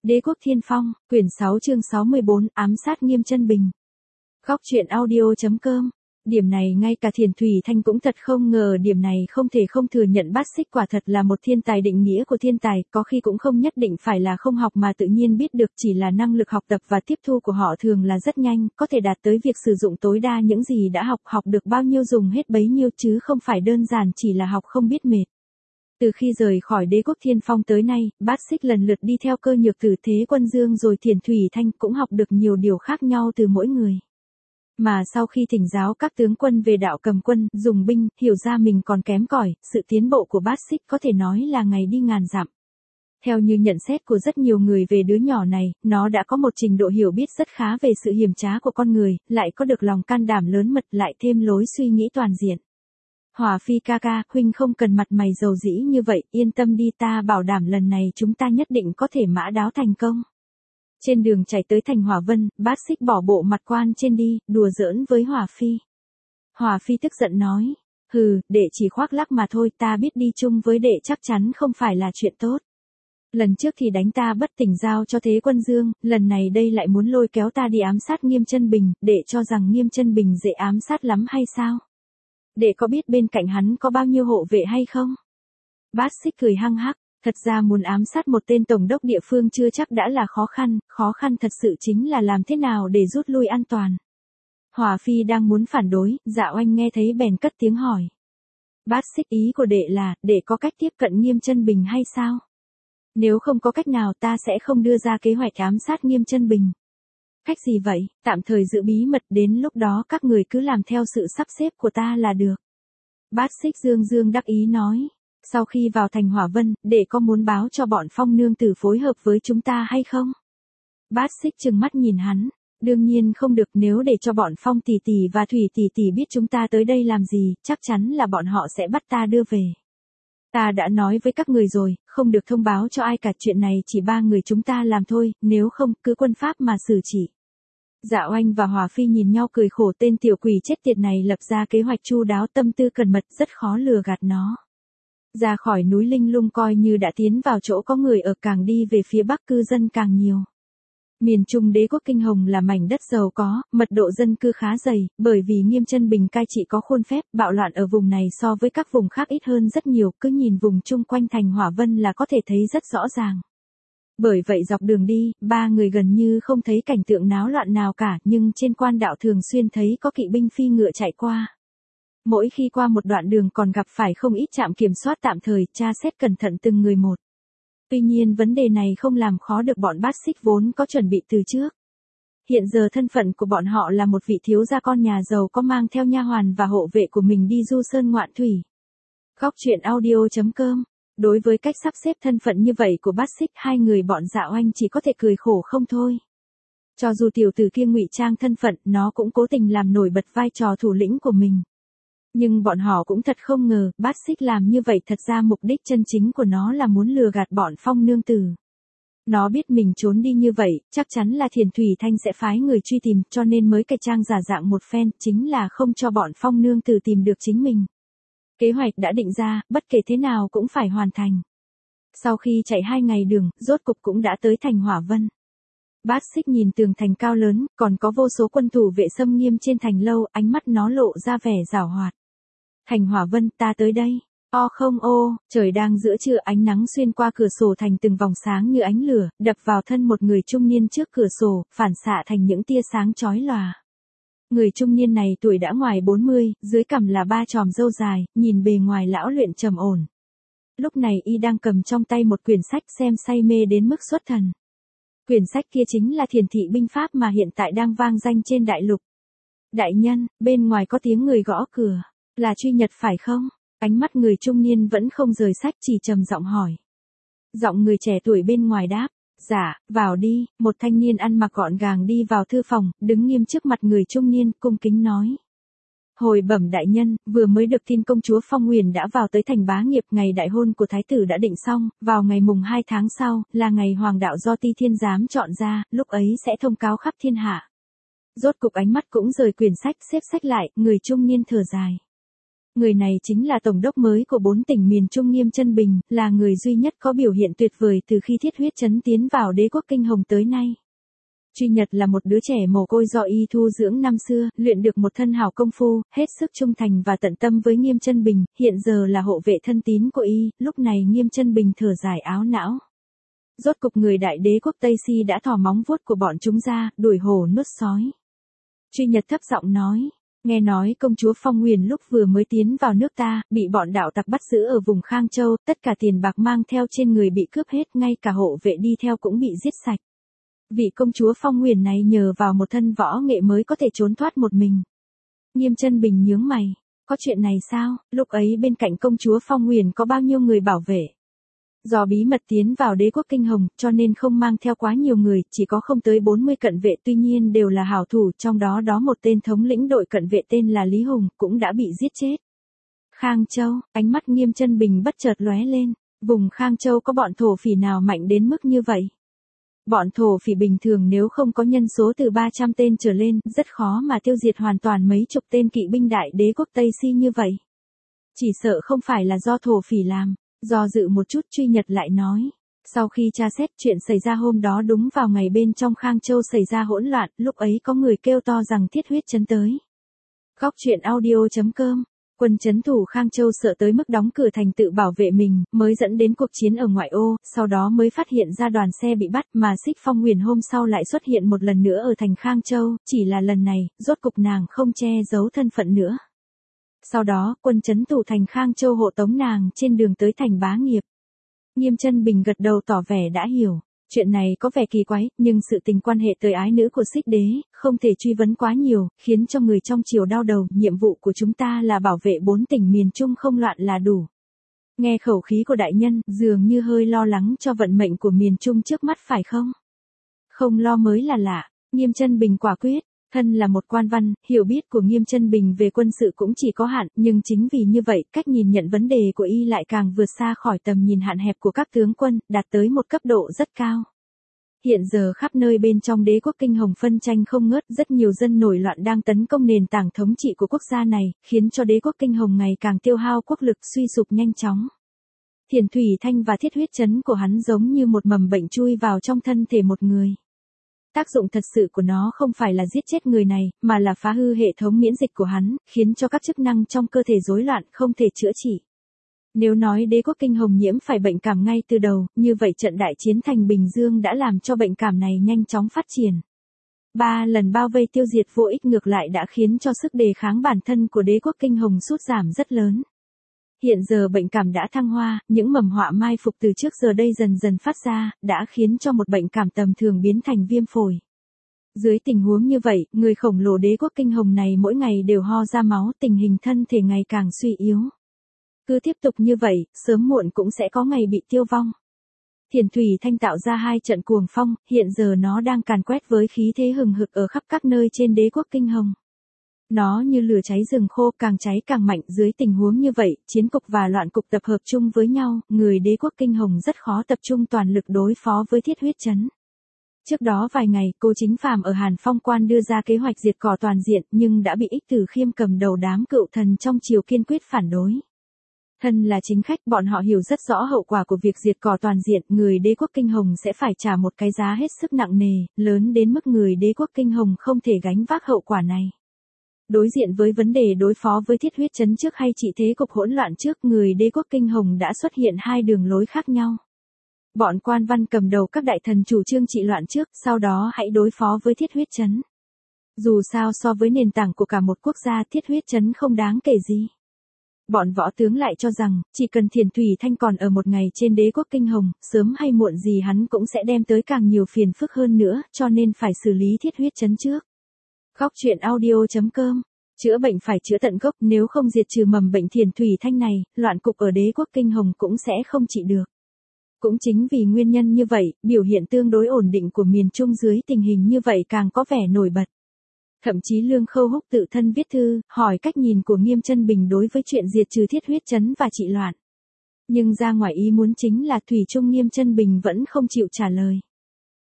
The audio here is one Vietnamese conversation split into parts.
Đế quốc Thiên Phong, quyển 6 chương 64, ám sát Nghiêm Chân Bình. Góc truyện audio.com. Điểm này ngay cả Thiền Thủy Thanh cũng thật không ngờ, điểm này không thể không thừa nhận Bát Xích quả thật là một thiên tài. Định nghĩa của thiên tài có khi cũng không nhất định phải là không học mà tự nhiên biết được, chỉ là năng lực học tập và tiếp thu của họ thường là rất nhanh, có thể đạt tới việc sử dụng tối đa những gì đã học được bao nhiêu dùng hết bấy nhiêu, chứ không phải đơn giản chỉ là học không biết mệt. Từ khi rời khỏi Đế quốc Thiên Phong tới nay, Bát Xích lần lượt đi theo Cơ Nhược Tử, Thế Quân Dương rồi Thiền Thủy Thanh, cũng học được nhiều điều khác nhau từ mỗi người. Mà sau khi thỉnh giáo các tướng quân về đạo cầm quân, dùng binh, hiểu ra mình còn kém cỏi, sự tiến bộ của Bát Xích có thể nói là ngày đi ngàn dặm. Theo như nhận xét của rất nhiều người về đứa nhỏ này, nó đã có một trình độ hiểu biết rất khá về sự hiểm trá của con người, lại có được lòng can đảm lớn mật, lại thêm lối suy nghĩ toàn diện. Hỏa Phi ca ca, huynh không cần mặt mày dầu dĩ như vậy, yên tâm đi, ta bảo đảm lần này chúng ta nhất định có thể mã đáo thành công. Trên đường chạy tới thành Hỏa Vân, Bát Xích bỏ bộ mặt quan trên đi, đùa giỡn với Hỏa Phi. Hỏa Phi tức giận nói, hừ, đệ chỉ khoác lác mà thôi, ta biết đi chung với đệ chắc chắn không phải là chuyện tốt. Lần trước thì đánh ta bất tỉnh giao cho Thế Quân Dương, lần này đây lại muốn lôi kéo ta đi ám sát Nghiêm Chân Bình, đệ cho rằng Nghiêm Chân Bình dễ ám sát lắm hay sao? Đệ có biết bên cạnh hắn có bao nhiêu hộ vệ hay không? Bát Xích cười hăng hắc, thật ra muốn ám sát một tên tổng đốc địa phương chưa chắc đã là khó khăn thật sự chính là làm thế nào để rút lui an toàn. Hỏa Phi đang muốn phản đối, Dạ Oanh nghe thấy bèn cất tiếng hỏi. Bát Xích, ý của đệ là, đệ có cách tiếp cận Nghiêm Chân Bình hay sao? Nếu không có cách nào ta sẽ không đưa ra kế hoạch ám sát Nghiêm Chân Bình. Cách gì vậy? Tạm thời giữ bí mật, đến lúc đó các người cứ làm theo sự sắp xếp của ta là được. Bát Xích dương đắc ý nói. Sau khi vào thành Hỏa Vân, đệ có muốn báo cho bọn Phong nương tử phối hợp với chúng ta hay không? Bát Xích trừng mắt nhìn hắn. Đương nhiên không được, nếu để cho bọn Phong tỷ tỷ và Thủy tỷ tỷ biết chúng ta tới đây làm gì, chắc chắn là bọn họ sẽ bắt ta đưa về. Ta đã nói với các người rồi, không được thông báo cho ai cả, chuyện này chỉ ba người chúng ta làm thôi, nếu không, cứ quân pháp mà xử chỉ. Dạ Oanh và Hỏa Phi nhìn nhau cười khổ, tên tiểu quỷ chết tiệt này lập ra kế hoạch chu đáo, tâm tư cẩn mật, rất khó lừa gạt nó. Ra khỏi núi Linh Lung coi như đã tiến vào chỗ có người ở, càng đi về phía bắc cư dân càng nhiều. Miền Trung Đế quốc Kinh Hồng là mảnh đất giàu có, mật độ dân cư khá dày, bởi vì Nghiêm Chân Bình cai trị có khuôn phép, bạo loạn ở vùng này so với các vùng khác ít hơn rất nhiều, cứ nhìn vùng chung quanh thành Hỏa Vân là có thể thấy rất rõ ràng. Bởi vậy dọc đường đi, ba người gần như không thấy cảnh tượng náo loạn nào cả, nhưng trên quan đạo thường xuyên thấy có kỵ binh phi ngựa chạy qua. Mỗi khi qua một đoạn đường còn gặp phải không ít trạm kiểm soát tạm thời, tra xét cẩn thận từng người một. Tuy nhiên vấn đề này không làm khó được bọn Bát Xích vốn có chuẩn bị từ trước. Hiện giờ thân phận của bọn họ là một vị thiếu gia con nhà giàu có mang theo nha hoàn và hộ vệ của mình đi du sơn ngoạn thủy. Góc truyện audio.com. Đối với cách sắp xếp thân phận như vậy của Bát Xích, hai người bọn Dạ Oanh chỉ có thể cười khổ không thôi. Cho dù tiểu tử kia ngụy trang thân phận, nó cũng cố tình làm nổi bật vai trò thủ lĩnh của mình. Nhưng bọn họ cũng thật không ngờ, Bát Xích làm như vậy thật ra mục đích chân chính của nó là muốn lừa gạt bọn Phong nương tử. Nó biết mình trốn đi như vậy, chắc chắn là Thiền Thủy Thanh sẽ phái người truy tìm, cho nên mới cải trang giả dạng một phen, chính là không cho bọn Phong nương tử tìm được chính mình. Kế hoạch đã định ra, bất kể thế nào cũng phải hoàn thành. Sau khi chạy 2 ngày đường, rốt cục cũng đã tới thành Hỏa Vân. Bát Xích nhìn tường thành cao lớn, còn có vô số quân thủ vệ xâm nghiêm trên thành lâu, ánh mắt nó lộ ra vẻ giảo hoạt. Thành Hỏa Vân, ta tới đây. O không ô, trời đang giữa trưa, ánh nắng xuyên qua cửa sổ thành từng vòng sáng như ánh lửa, đập vào thân một người trung niên trước cửa sổ, phản xạ thành những tia sáng chói lòa. Người trung niên này tuổi đã ngoài 40, dưới cằm là 3 chòm râu dài, nhìn bề ngoài lão luyện trầm ổn. Lúc này y đang cầm trong tay một quyển sách, xem say mê đến mức xuất thần. Quyển sách kia chính là Thiền Thị binh pháp mà hiện tại đang vang danh trên đại lục. Đại nhân, bên ngoài có tiếng người gõ cửa. Là Truy Nhật phải không? Ánh mắt người trung niên vẫn không rời sách, chỉ trầm giọng hỏi. Giọng người trẻ tuổi bên ngoài đáp. Dạ, vào đi. Một thanh niên ăn mặc gọn gàng đi vào thư phòng, đứng nghiêm trước mặt người trung niên, cung kính nói. Hồi bẩm đại nhân, vừa mới được tin công chúa Phong Huyền đã vào tới thành Bá Nghiệp, ngày đại hôn của thái tử đã định xong, vào ngày mùng 2 tháng sau, là ngày hoàng đạo do Ti Thiên giám chọn ra, lúc ấy sẽ thông cáo khắp thiên hạ. Rốt cục ánh mắt cũng rời quyển sách, xếp sách lại, người trung niên thở dài. Người này chính là tổng đốc mới của 4 tỉnh miền Trung Nghiêm Chân Bình, là người duy nhất có biểu hiện tuyệt vời từ khi Thiết Huyết Trấn tiến vào đế quốc Kinh Hồng tới nay. Truy Nhật là một đứa trẻ mồ côi do y thu dưỡng năm xưa, luyện được một thân hảo công phu, hết sức trung thành và tận tâm với Nghiêm Chân Bình, hiện giờ là hộ vệ thân tín của y. Lúc này Nghiêm Chân Bình thở dài áo não. Rốt cục người đại đế quốc Tây Si đã thò móng vuốt của bọn chúng ra, đuổi hổ nuốt sói. Truy Nhật thấp giọng nói, nghe nói công chúa Phong Nguyền lúc vừa mới tiến vào nước ta, bị bọn đạo tặc bắt giữ ở vùng Khang Châu, tất cả tiền bạc mang theo trên người bị cướp hết, ngay cả hộ vệ đi theo cũng bị giết sạch. Vị công chúa Phong Nguyền này nhờ vào một thân võ nghệ mới có thể trốn thoát một mình. Nghiêm Chân Bình nhướng mày, có chuyện này sao? Lúc ấy bên cạnh công chúa Phong Nguyền có bao nhiêu người bảo vệ? Do bí mật tiến vào đế quốc Kinh Hồng, cho nên không mang theo quá nhiều người, chỉ có không tới 40 cận vệ, tuy nhiên đều là hảo thủ, trong đó một tên thống lĩnh đội cận vệ tên là Lý Hùng, cũng đã bị giết chết. Khang Châu, ánh mắt Nghiêm Chân Bình bất chợt lóe lên, vùng Khang Châu có bọn thổ phỉ nào mạnh đến mức như vậy? Bọn thổ phỉ bình thường nếu không có nhân số từ 300 tên trở lên, rất khó mà tiêu diệt hoàn toàn mấy chục tên kỵ binh đại đế quốc Tây Si như vậy. Chỉ sợ không phải là do thổ phỉ làm. Do dự một chút Truy Nhật lại nói. Sau khi tra xét chuyện xảy ra hôm đó đúng vào ngày bên trong Khang Châu xảy ra hỗn loạn, lúc ấy có người kêu to rằng Thiết Huyết Trấn tới. Góc truyện audio.com. Quân trấn thủ Khang Châu sợ tới mức đóng cửa thành tự bảo vệ mình, mới dẫn đến cuộc chiến ở ngoại ô, sau đó mới phát hiện ra đoàn xe bị bắt, mà Xích Phong Nguyền hôm sau lại xuất hiện một lần nữa ở thành Khang Châu, chỉ là lần này, rốt cục nàng không che giấu thân phận nữa. Sau đó, quân trấn thủ thành Khang Châu hộ tống nàng trên đường tới thành Bá Nghiệp. Nghiêm Chân Bình gật đầu tỏ vẻ đã hiểu. Chuyện này có vẻ kỳ quái, nhưng sự tình quan hệ tới ái nữ của Xích Đế, không thể truy vấn quá nhiều, khiến cho người trong triều đau đầu. Nhiệm vụ của chúng ta là bảo vệ 4 tỉnh miền Trung không loạn là đủ. Nghe khẩu khí của đại nhân, dường như hơi lo lắng cho vận mệnh của miền Trung trước mắt phải không? Không lo mới là lạ. Nghiêm Chân Bình quả quyết. Thân là một quan văn, hiểu biết của Nghiêm Chân Bình về quân sự cũng chỉ có hạn, nhưng chính vì như vậy, cách nhìn nhận vấn đề của y lại càng vượt xa khỏi tầm nhìn hạn hẹp của các tướng quân, đạt tới một cấp độ rất cao. Hiện giờ khắp nơi bên trong đế quốc Kinh Hồng phân tranh không ngớt, rất nhiều dân nổi loạn đang tấn công nền tảng thống trị của quốc gia này, khiến cho đế quốc Kinh Hồng ngày càng tiêu hao quốc lực, suy sụp nhanh chóng. Thiền Thủy Thanh và Thiết Huyết Trấn của hắn giống như một mầm bệnh chui vào trong thân thể một người. Tác dụng thật sự của nó không phải là giết chết người này, mà là phá hư hệ thống miễn dịch của hắn, khiến cho các chức năng trong cơ thể rối loạn, không thể chữa trị. Nếu nói đế quốc Kinh Hồng nhiễm phải bệnh cảm ngay từ đầu, như vậy trận đại chiến thành Bình Dương đã làm cho bệnh cảm này nhanh chóng phát triển. 3 lần bao vây tiêu diệt vô ích ngược lại đã khiến cho sức đề kháng bản thân của đế quốc Kinh Hồng sút giảm rất lớn. Hiện giờ bệnh cảm đã thăng hoa, những mầm họa mai phục từ trước giờ đây dần dần phát ra, đã khiến cho một bệnh cảm tầm thường biến thành viêm phổi. Dưới tình huống như vậy, người khổng lồ đế quốc Kinh Hồng này mỗi ngày đều ho ra máu, tình hình thân thể ngày càng suy yếu. Cứ tiếp tục như vậy, sớm muộn cũng sẽ có ngày bị tiêu vong. Thiền Thủy Thanh tạo ra 2 trận cuồng phong, hiện giờ nó đang càn quét với khí thế hừng hực ở khắp các nơi trên đế quốc Kinh Hồng. Nó như lửa cháy rừng khô, càng cháy càng mạnh. Dưới tình huống như vậy, chiến cục và loạn cục tập hợp chung với nhau, người đế quốc Kinh Hồng rất khó tập trung toàn lực đối phó với Thiết Huyết Trấn. Trước đó vài ngày, Cô Chính Phàm ở Hàn Phong Quan đưa ra kế hoạch diệt cỏ toàn diện, nhưng đã bị Ích Tử Khiêm cầm đầu đám cựu thần trong triều kiên quyết phản đối. Thân là chính khách, bọn họ hiểu rất rõ hậu quả của việc diệt cỏ toàn diện, người đế quốc Kinh Hồng sẽ phải trả một cái giá hết sức nặng nề, lớn đến mức người đế quốc Kinh Hồng không thể gánh vác hậu quả này. Đối diện với vấn đề đối phó với Thiết Huyết Trấn trước hay trị thế cục hỗn loạn trước, người đế quốc Kinh Hồng đã xuất hiện 2 đường lối khác nhau. Bọn quan văn cầm đầu các đại thần chủ trương trị loạn trước, sau đó hãy đối phó với Thiết Huyết Trấn. Dù sao so với nền tảng của cả một quốc gia, Thiết Huyết Trấn không đáng kể gì. Bọn võ tướng lại cho rằng, chỉ cần Thiền Thủy Thanh còn ở một ngày trên đế quốc Kinh Hồng, sớm hay muộn gì hắn cũng sẽ đem tới càng nhiều phiền phức hơn nữa, cho nên phải xử lý Thiết Huyết Trấn trước. Góc truyện audio.com. Chữa bệnh phải chữa tận gốc, nếu không diệt trừ mầm bệnh Thiền Thủy Thanh này, loạn cục ở đế quốc Kinh Hồng cũng sẽ không trị được. Cũng chính vì nguyên nhân như vậy, biểu hiện tương đối ổn định của miền Trung dưới tình hình như vậy càng có vẻ nổi bật. Thậm chí Lương Khâu Húc tự thân viết thư, hỏi cách nhìn của Nghiêm Chân Bình đối với chuyện diệt trừ Thiết Huyết Trấn và trị loạn. Nhưng ra ngoài ý muốn chính là thủy chung Nghiêm Chân Bình vẫn không chịu trả lời.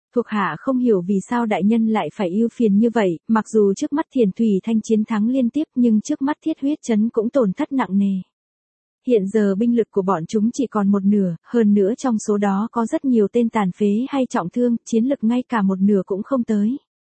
Thuộc hạ không hiểu vì sao đại nhân lại phải ưu phiền như vậy, mặc dù trước mắt Thiền Thủy Thanh chiến thắng liên tiếp nhưng trước mắt Thiết Huyết Trấn cũng tổn thất nặng nề. Hiện giờ binh lực của bọn chúng chỉ còn một nửa, hơn nữa trong số đó có rất nhiều tên tàn phế hay trọng thương, chiến lực ngay cả một nửa cũng không tới.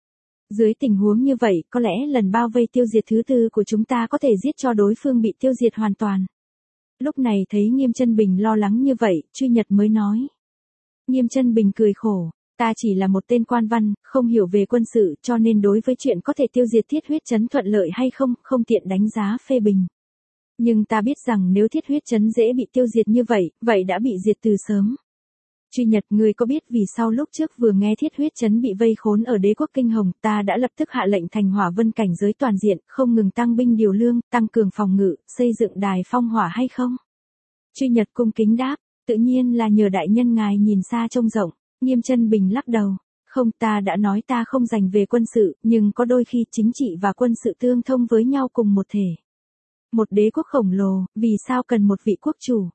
Dưới tình huống như vậy, có lẽ lần bao vây tiêu diệt thứ tư của chúng ta có thể giết cho đối phương bị tiêu diệt hoàn toàn. Lúc này thấy Nghiêm Chân Bình lo lắng như vậy, Truy Nhật mới nói. Nghiêm Chân Bình cười khổ, ta chỉ là một tên quan văn, không hiểu về quân sự cho nên đối với chuyện có thể tiêu diệt Thiết Huyết Trấn thuận lợi hay không, không tiện đánh giá phê bình. Nhưng ta biết rằng nếu Thiết Huyết Trấn dễ bị tiêu diệt như vậy, vậy đã bị diệt từ sớm. Truy Nhật, người có biết vì sao lúc trước vừa nghe Thiết Huyết Trấn bị vây khốn ở Đế quốc Kinh Hồng, ta đã lập tức hạ lệnh thành hỏa vân cảnh giới toàn diện, không ngừng tăng binh điều lương, tăng cường phòng ngự, xây dựng đài phong hỏa hay không? Truy Nhật cung kính đáp, tự nhiên là nhờ đại nhân ngài nhìn xa trông rộng. Nghiêm Chân Bình lắc đầu, không, ta đã nói ta không dành về quân sự, nhưng có đôi khi chính trị và quân sự tương thông với nhau cùng một thể. Một đế quốc khổng lồ, vì sao cần một vị quốc chủ?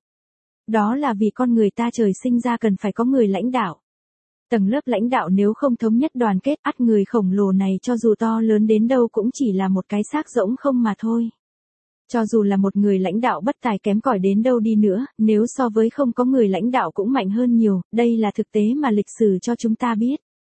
Đó là vì con người ta trời sinh ra cần phải có người lãnh đạo. Tầng lớp lãnh đạo nếu không thống nhất đoàn kết, ắt người khổng lồ này cho dù to lớn đến đâu cũng chỉ là một cái xác rỗng không mà thôi. Cho dù là một người lãnh đạo bất tài kém cỏi đến đâu đi nữa, nếu so với không có người lãnh đạo cũng mạnh hơn nhiều, đây là thực tế mà lịch sử cho chúng ta biết.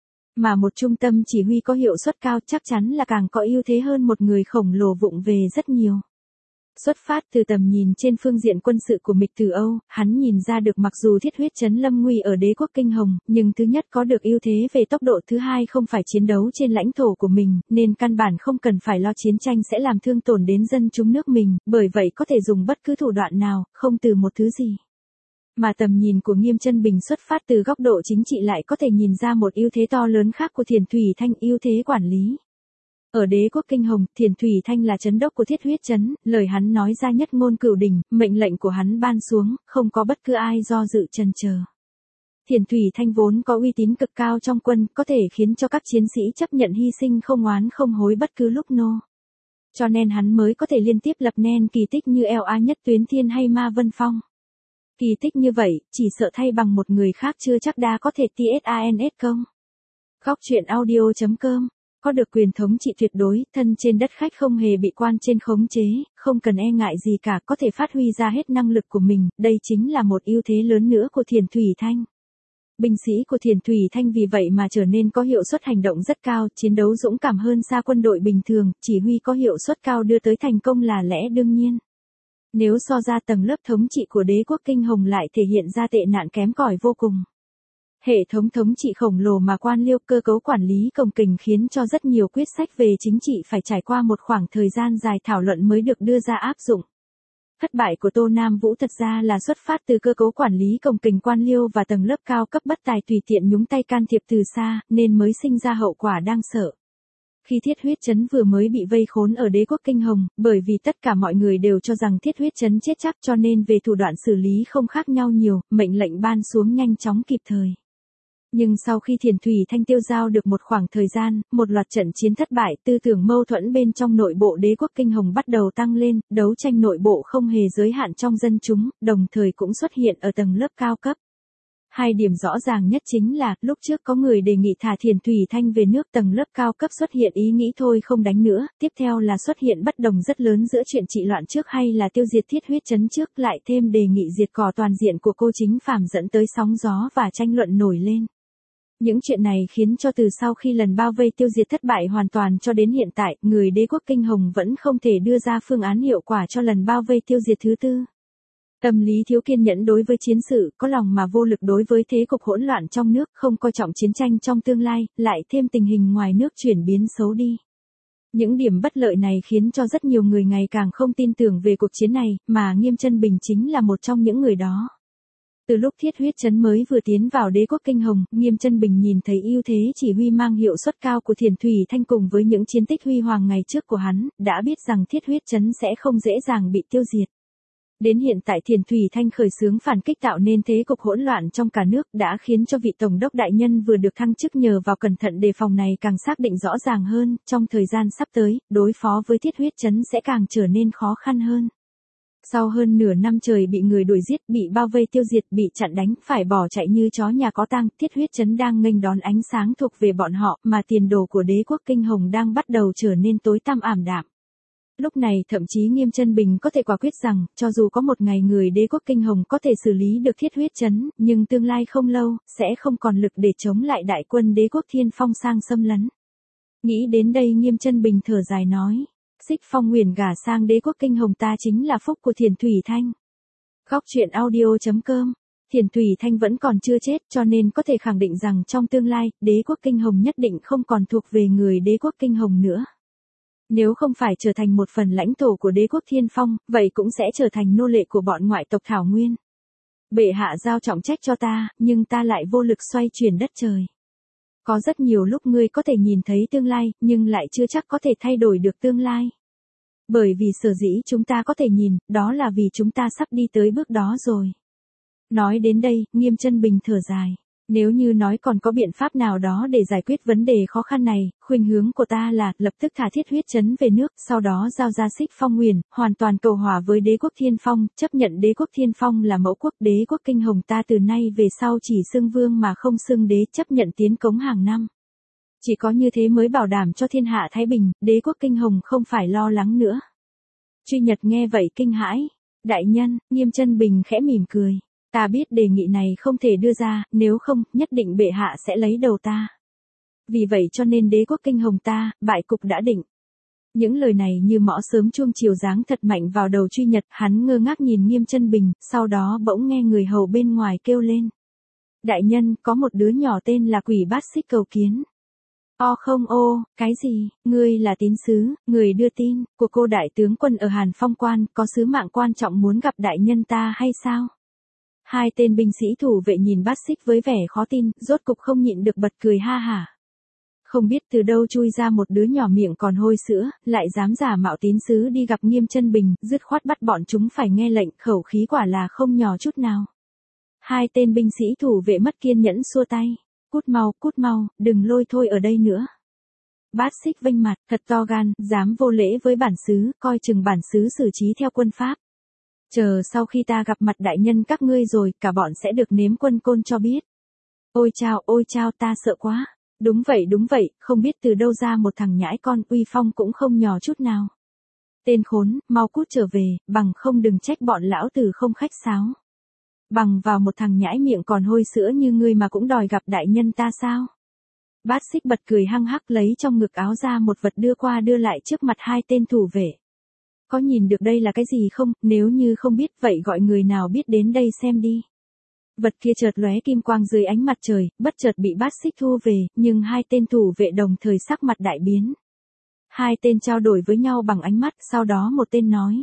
Mà một trung tâm chỉ huy có hiệu suất cao chắc chắn là càng có ưu thế hơn một người khổng lồ vụng về rất nhiều. Xuất phát từ tầm nhìn trên phương diện quân sự của Mịch Tử Âu, hắn nhìn ra được mặc dù Thiết Huyết Trấn lâm nguy ở Đế quốc Kinh Hồng, nhưng thứ nhất có được ưu thế về tốc độ, thứ hai không phải chiến đấu trên lãnh thổ của mình, nên căn bản không cần phải lo chiến tranh sẽ làm thương tổn đến dân chúng nước mình, bởi vậy có thể dùng bất cứ thủ đoạn nào, không từ một thứ gì. Mà tầm nhìn của Nghiêm Chân Bình xuất phát từ góc độ chính trị lại có thể nhìn ra một ưu thế to lớn khác của Thiền Thủy Thanh, ưu thế quản lý. Ở Đế quốc Kinh Hồng, Thiền Thủy Thanh là trấn đốc của Thiết Huyết Trấn, lời hắn nói ra nhất ngôn cửu đỉnh, mệnh lệnh của hắn ban xuống, không có bất cứ ai do dự chần chờ. Thiền Thủy Thanh vốn có uy tín cực cao trong quân, có thể khiến cho các chiến sĩ chấp nhận hy sinh không oán không hối bất cứ lúc nô. Cho nên hắn mới có thể liên tiếp lập nên kỳ tích như LA Nhất Tuyến Thiên hay Ma Vân Phong. Kỳ tích như vậy, chỉ sợ thay bằng một người khác chưa chắc đã có thể TSANS công. Góc truyện audio.com có được quyền thống trị tuyệt đối, thân trên đất khách không hề bị quan trên khống chế, không cần e ngại gì cả, có thể phát huy ra hết năng lực của mình, đây chính là một ưu thế lớn nữa của Thiền Thủy Thanh. Binh sĩ của Thiền Thủy Thanh vì vậy mà trở nên có hiệu suất hành động rất cao, chiến đấu dũng cảm hơn xa quân đội bình thường, chỉ huy có hiệu suất cao đưa tới thành công là lẽ đương nhiên. Nếu so ra tầng lớp thống trị của Đế quốc Kinh Hồng lại thể hiện ra tệ nạn kém cỏi vô cùng. Hệ thống thống trị khổng lồ mà quan liêu, cơ cấu quản lý cồng kềnh khiến cho rất nhiều quyết sách về chính trị phải trải qua một khoảng thời gian dài thảo luận mới được đưa ra áp dụng. Thất bại của Tô Nam Vũ thật ra là xuất phát từ cơ cấu quản lý cồng kềnh quan liêu và tầng lớp cao cấp bất tài tùy tiện nhúng tay can thiệp từ xa, nên mới sinh ra hậu quả đáng sợ. Khi Thiết Huyết Trấn vừa mới bị vây khốn ở Đế quốc Kinh Hồng, bởi vì tất cả mọi người đều cho rằng Thiết Huyết Trấn chết chắc cho nên về thủ đoạn xử lý không khác nhau nhiều, mệnh lệnh ban xuống nhanh chóng kịp thời. Nhưng sau khi Thiền Thủy Thanh tiêu giao được một khoảng thời gian, một loạt trận chiến thất bại, tư tưởng mâu thuẫn bên trong nội bộ Đế quốc Kinh Hồng bắt đầu tăng lên, đấu tranh nội bộ không hề giới hạn trong dân chúng, đồng thời cũng xuất hiện ở tầng lớp cao cấp. Hai điểm rõ ràng nhất chính là, lúc trước có người đề nghị thả Thiền Thủy Thanh về nước, tầng lớp cao cấp xuất hiện ý nghĩ thôi không đánh nữa, tiếp theo là xuất hiện bất đồng rất lớn giữa chuyện trị loạn trước hay là tiêu diệt Thiết Huyết Trấn trước, lại thêm đề nghị diệt cỏ toàn diện của cô Chính Phàm dẫn tới sóng gió và tranh luận nổi lên. Những chuyện này khiến cho từ sau khi lần bao vây tiêu diệt thất bại hoàn toàn cho đến hiện tại, người Đế quốc Kinh Hồng vẫn không thể đưa ra phương án hiệu quả cho lần bao vây tiêu diệt thứ tư. Tâm lý thiếu kiên nhẫn đối với chiến sự, có lòng mà vô lực đối với thế cục hỗn loạn trong nước, không coi trọng chiến tranh trong tương lai, lại thêm tình hình ngoài nước chuyển biến xấu đi. Những điểm bất lợi này khiến cho rất nhiều người ngày càng không tin tưởng về cuộc chiến này, mà Nghiêm Chân Bình chính là một trong những người đó. Từ lúc Thiết Huyết Trấn mới vừa tiến vào Đế quốc Kinh Hồng, Nghiêm Chân Bình nhìn thấy ưu thế chỉ huy mang hiệu suất cao của Thiền Thủy Thanh cùng với những chiến tích huy hoàng ngày trước của hắn, đã biết rằng Thiết Huyết Trấn sẽ không dễ dàng bị tiêu diệt. Đến hiện tại Thiền Thủy Thanh khởi xướng phản kích tạo nên thế cục hỗn loạn trong cả nước đã khiến cho vị Tổng đốc đại nhân vừa được thăng chức nhờ vào cẩn thận đề phòng này càng xác định rõ ràng hơn, trong thời gian sắp tới, đối phó với Thiết Huyết Trấn sẽ càng trở nên khó khăn hơn. Sau hơn nửa năm trời bị người đuổi giết, bị bao vây tiêu diệt, bị chặn đánh, phải bỏ chạy như chó nhà có tang, Thiết Huyết Trấn đang nghênh đón ánh sáng thuộc về bọn họ, mà tiền đồ của đế quốc Kinh Hồng đang bắt đầu trở nên tối tăm ảm đạm. Lúc này thậm chí Nghiêm Chân Bình có thể quả quyết rằng, cho dù có một ngày người đế quốc Kinh Hồng có thể xử lý được Thiết Huyết Trấn, nhưng tương lai không lâu, sẽ không còn lực để chống lại đại quân đế quốc Thiên Phong sang xâm lấn. Nghĩ đến đây Nghiêm Chân Bình thở dài nói. Xích Phong Nguyền gả sang đế quốc Kinh Hồng ta chính là phúc của Thiền Thủy Thanh. Góc truyện audio.com. Thiền Thủy Thanh vẫn còn chưa chết cho nên có thể khẳng định rằng trong tương lai, đế quốc Kinh Hồng nhất định không còn thuộc về người đế quốc Kinh Hồng nữa. Nếu không phải trở thành một phần lãnh thổ của đế quốc Thiên Phong, vậy cũng sẽ trở thành nô lệ của bọn ngoại tộc Thảo Nguyên. Bệ hạ giao trọng trách cho ta, nhưng ta lại vô lực xoay chuyển đất trời. Có rất nhiều lúc ngươi có thể nhìn thấy tương lai, nhưng lại chưa chắc có thể thay đổi được tương lai. Bởi vì sở dĩ chúng ta có thể nhìn, đó là vì chúng ta sắp đi tới bước đó rồi. Nói đến đây, Nghiêm Chân Bình thở dài. Nếu như nói còn có biện pháp nào đó để giải quyết vấn đề khó khăn này, khuynh hướng của ta là lập tức thả Thiết Huyết Trấn về nước, sau đó giao ra Xích Phong Nguyền, hoàn toàn cầu hòa với đế quốc Thiên Phong, chấp nhận đế quốc Thiên Phong là mẫu quốc, đế quốc Kinh Hồng ta từ nay về sau chỉ xưng vương mà không xưng đế, chấp nhận tiến cống hàng năm. Chỉ có như thế mới bảo đảm cho thiên hạ thái bình, đế quốc Kinh Hồng không phải lo lắng nữa. Truy Nhật nghe vậy kinh hãi. Đại nhân, Nghiêm Chân Bình khẽ mỉm cười. Ta biết đề nghị này không thể đưa ra, nếu không, nhất định bệ hạ sẽ lấy đầu ta. Vì vậy cho nên đế quốc Kinh Hồng ta, bại cục đã định. Những lời này như mõ sớm chuông chiều giáng thật mạnh vào đầu Truy Nhật, hắn ngơ ngác nhìn Nghiêm Chân Bình, sau đó bỗng nghe người hầu bên ngoài kêu lên. Đại nhân, có một đứa nhỏ tên là Quỷ Bát Xích cầu kiến. O không ô, cái gì, ngươi là tín sứ, người đưa tin, của cô đại tướng quân ở Hàn Phong Quan, có sứ mạng quan trọng muốn gặp đại nhân ta hay sao? Hai tên binh sĩ thủ vệ nhìn Bát Xích với vẻ khó tin, rốt cục không nhịn được bật cười ha hả. Không biết từ đâu chui ra một đứa nhỏ miệng còn hôi sữa, lại dám giả mạo tín sứ đi gặp Nghiêm Chân Bình, dứt khoát bắt bọn chúng phải nghe lệnh, khẩu khí quả là không nhỏ chút nào. Hai tên binh sĩ thủ vệ mất kiên nhẫn xua tay. Cút mau, đừng lôi thôi ở đây nữa. Bát Xích vênh mặt, thật to gan, dám vô lễ với bản xứ, coi chừng bản xứ xử trí theo quân pháp. Chờ sau khi ta gặp mặt đại nhân các ngươi rồi, cả bọn sẽ được nếm quân côn cho biết. Ôi chao, ta sợ quá. Đúng vậy, không biết từ đâu ra một thằng nhãi con, uy phong cũng không nhỏ chút nào. Tên khốn, mau cút trở về, bằng không đừng trách bọn lão tử không khách sáo. Bằng vào một thằng nhãi miệng còn hôi sữa như ngươi mà cũng đòi gặp đại nhân ta sao? Bát Xích bật cười hăng hắc lấy trong ngực áo ra một vật đưa qua đưa lại trước mặt hai tên thủ vệ. Có nhìn được đây là cái gì không, nếu như không biết vậy gọi người nào biết đến đây xem đi. Vật kia chợt lóe kim quang dưới ánh mặt trời, bất chợt bị Bát Xích thu về, nhưng hai tên thủ vệ đồng thời sắc mặt đại biến. Hai tên trao đổi với nhau bằng ánh mắt, sau đó một tên nói.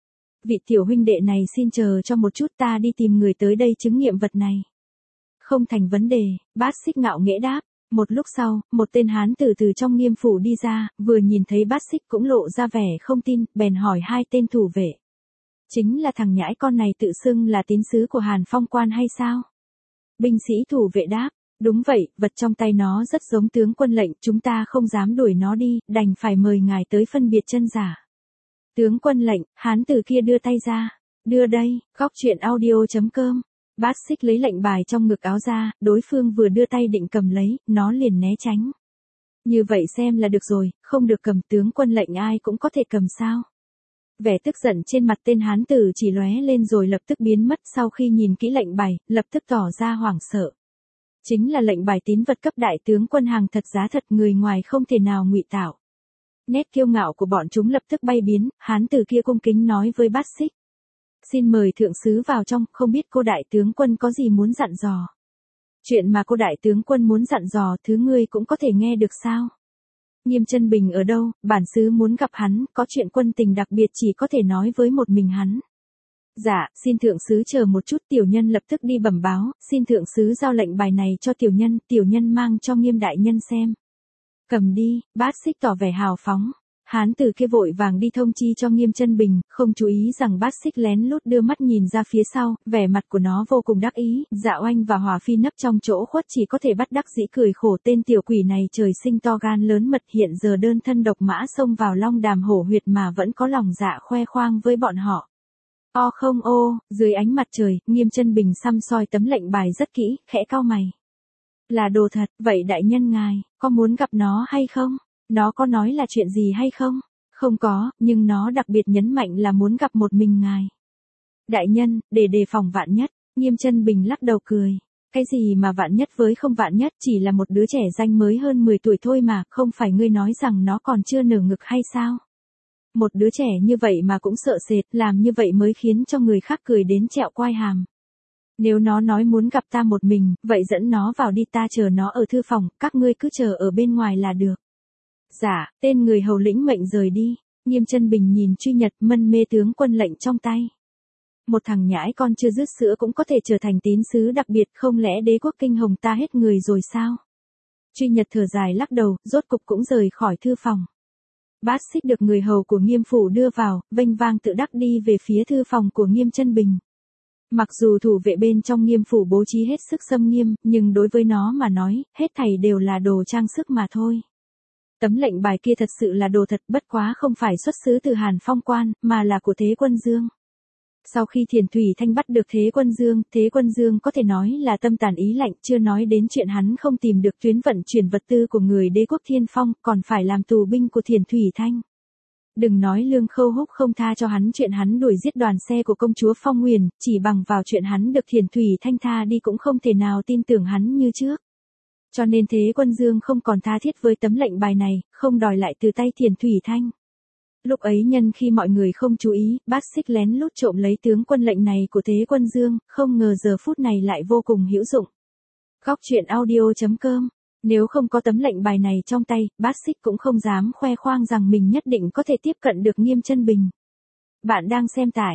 Vị tiểu huynh đệ này xin chờ cho một chút ta đi tìm người tới đây chứng nghiệm vật này. Không thành vấn đề, Bát Xích ngạo nghễ đáp. Một lúc sau, một tên hán tử từ trong Nghiêm phủ đi ra, vừa nhìn thấy Bát Xích cũng lộ ra vẻ không tin, bèn hỏi hai tên thủ vệ. Chính là thằng nhãi con này tự xưng là tín sứ của Hàn Phong Quan hay sao? Binh sĩ thủ vệ đáp, đúng vậy, vật trong tay nó rất giống tướng quân lệnh, chúng ta không dám đuổi nó đi, đành phải mời ngài tới phân biệt chân giả. Tướng quân lệnh, hán tử kia đưa tay ra, đưa đây, góc truyện audio.com. Bát Xích lấy lệnh bài trong ngực áo ra, đối phương vừa đưa tay định cầm lấy, nó liền né tránh. Như vậy xem là được rồi, không được cầm, tướng quân lệnh ai cũng có thể cầm sao? Vẻ tức giận trên mặt tên hán tử chỉ lóe lên rồi lập tức biến mất, sau khi nhìn kỹ lệnh bài, lập tức tỏ ra hoảng sợ. Chính là lệnh bài tín vật cấp đại tướng quân hàng thật giá thật, người ngoài không thể nào ngụy tạo. Nét kiêu ngạo của bọn chúng lập tức bay biến, hán tử kia cung kính nói với Bát Xích. Xin mời thượng sứ vào trong, không biết cô đại tướng quân có gì muốn dặn dò. Chuyện mà cô đại tướng quân muốn dặn dò thứ ngươi cũng có thể nghe được sao? Nghiêm Chân Bình ở đâu, bản xứ muốn gặp hắn, có chuyện quân tình đặc biệt chỉ có thể nói với một mình hắn. Dạ, xin thượng sứ chờ một chút, tiểu nhân lập tức đi bẩm báo, xin thượng sứ giao lệnh bài này cho tiểu nhân mang cho Nghiêm đại nhân xem. Cầm đi, Bát Xích tỏ vẻ hào phóng. Hán tử kia vội vàng đi thông chi cho Nghiêm Chân Bình, không chú ý rằng Bát Xích lén lút đưa mắt nhìn ra phía sau, vẻ mặt của nó vô cùng đắc ý, Dạ Oanh và Hòa Phi nấp trong chỗ khuất chỉ có thể bắt đắc dĩ cười khổ, tên tiểu quỷ này trời sinh to gan lớn mật, hiện giờ đơn thân độc mã xông vào Long Đàm hổ huyệt mà vẫn có lòng dạ khoe khoang với bọn họ. O không ô, dưới ánh mặt trời, Nghiêm Chân Bình săm soi tấm lệnh bài rất kỹ, khẽ cau mày. Là đồ thật, vậy đại nhân ngài, có muốn gặp nó hay không? Nó có nói là chuyện gì hay không? Không có, nhưng nó đặc biệt nhấn mạnh là muốn gặp một mình ngài. Đại nhân, để đề phòng vạn nhất, Nghiêm Chân Bình lắc đầu cười. Cái gì mà vạn nhất với không vạn nhất, chỉ là một đứa trẻ danh mới hơn 10 tuổi thôi mà, không phải ngươi nói rằng nó còn chưa nở ngực hay sao? Một đứa trẻ như vậy mà cũng sợ sệt, làm như vậy mới khiến cho người khác cười đến trẹo quai hàm. Nếu nó nói muốn gặp ta một mình, vậy dẫn nó vào đi, ta chờ nó ở thư phòng, các ngươi cứ chờ ở bên ngoài là được. Dạ, tên người hầu lĩnh mệnh rời đi. Nghiêm Chân Bình nhìn Truy Nhật mân mê tướng quân lệnh trong tay. Một thằng nhãi con chưa dứt sữa cũng có thể trở thành tín sứ đặc biệt, không lẽ đế quốc kinh hồng ta hết người rồi sao? Truy Nhật thở dài lắc đầu, rốt cục cũng rời khỏi thư phòng. Bát Xích được người hầu của Nghiêm phủ đưa vào, vênh vang tự đắc đi về phía thư phòng của Nghiêm Chân Bình. Mặc dù thủ vệ bên trong Nghiêm phủ bố trí hết sức xâm nghiêm, nhưng đối với nó mà nói, hết thảy đều là đồ trang sức mà thôi. Tấm lệnh bài kia thật sự là đồ thật, bất quá không phải xuất xứ từ Hàn Phong quan, mà là của Thế Quân Dương. Sau khi Thiền Thủy Thanh bắt được Thế Quân Dương có thể nói là tâm tàn ý lạnh, chưa nói đến chuyện hắn không tìm được tuyến vận chuyển vật tư của người đế quốc Thiên Phong, còn phải làm tù binh của Thiền Thủy Thanh. Đừng nói Lương Khâu Húc không tha cho hắn chuyện hắn đuổi giết đoàn xe của công chúa Phong Huyền, chỉ bằng vào chuyện hắn được Thiền Thủy Thanh tha đi cũng không thể nào tin tưởng hắn như trước. Cho nên Thế Quân Dương không còn tha thiết với tấm lệnh bài này, không đòi lại từ tay Thiền Thủy Thanh. Lúc ấy nhân khi mọi người không chú ý, Bát Xích lén lút trộm lấy tướng quân lệnh này của Thế Quân Dương, không ngờ giờ phút này lại vô cùng hữu dụng. Góc truyện audio.com. Nếu không có tấm lệnh bài này trong tay, Bát Xích cũng không dám khoe khoang rằng mình nhất định có thể tiếp cận được Nghiêm Chân Bình. Bạn đang xem tải,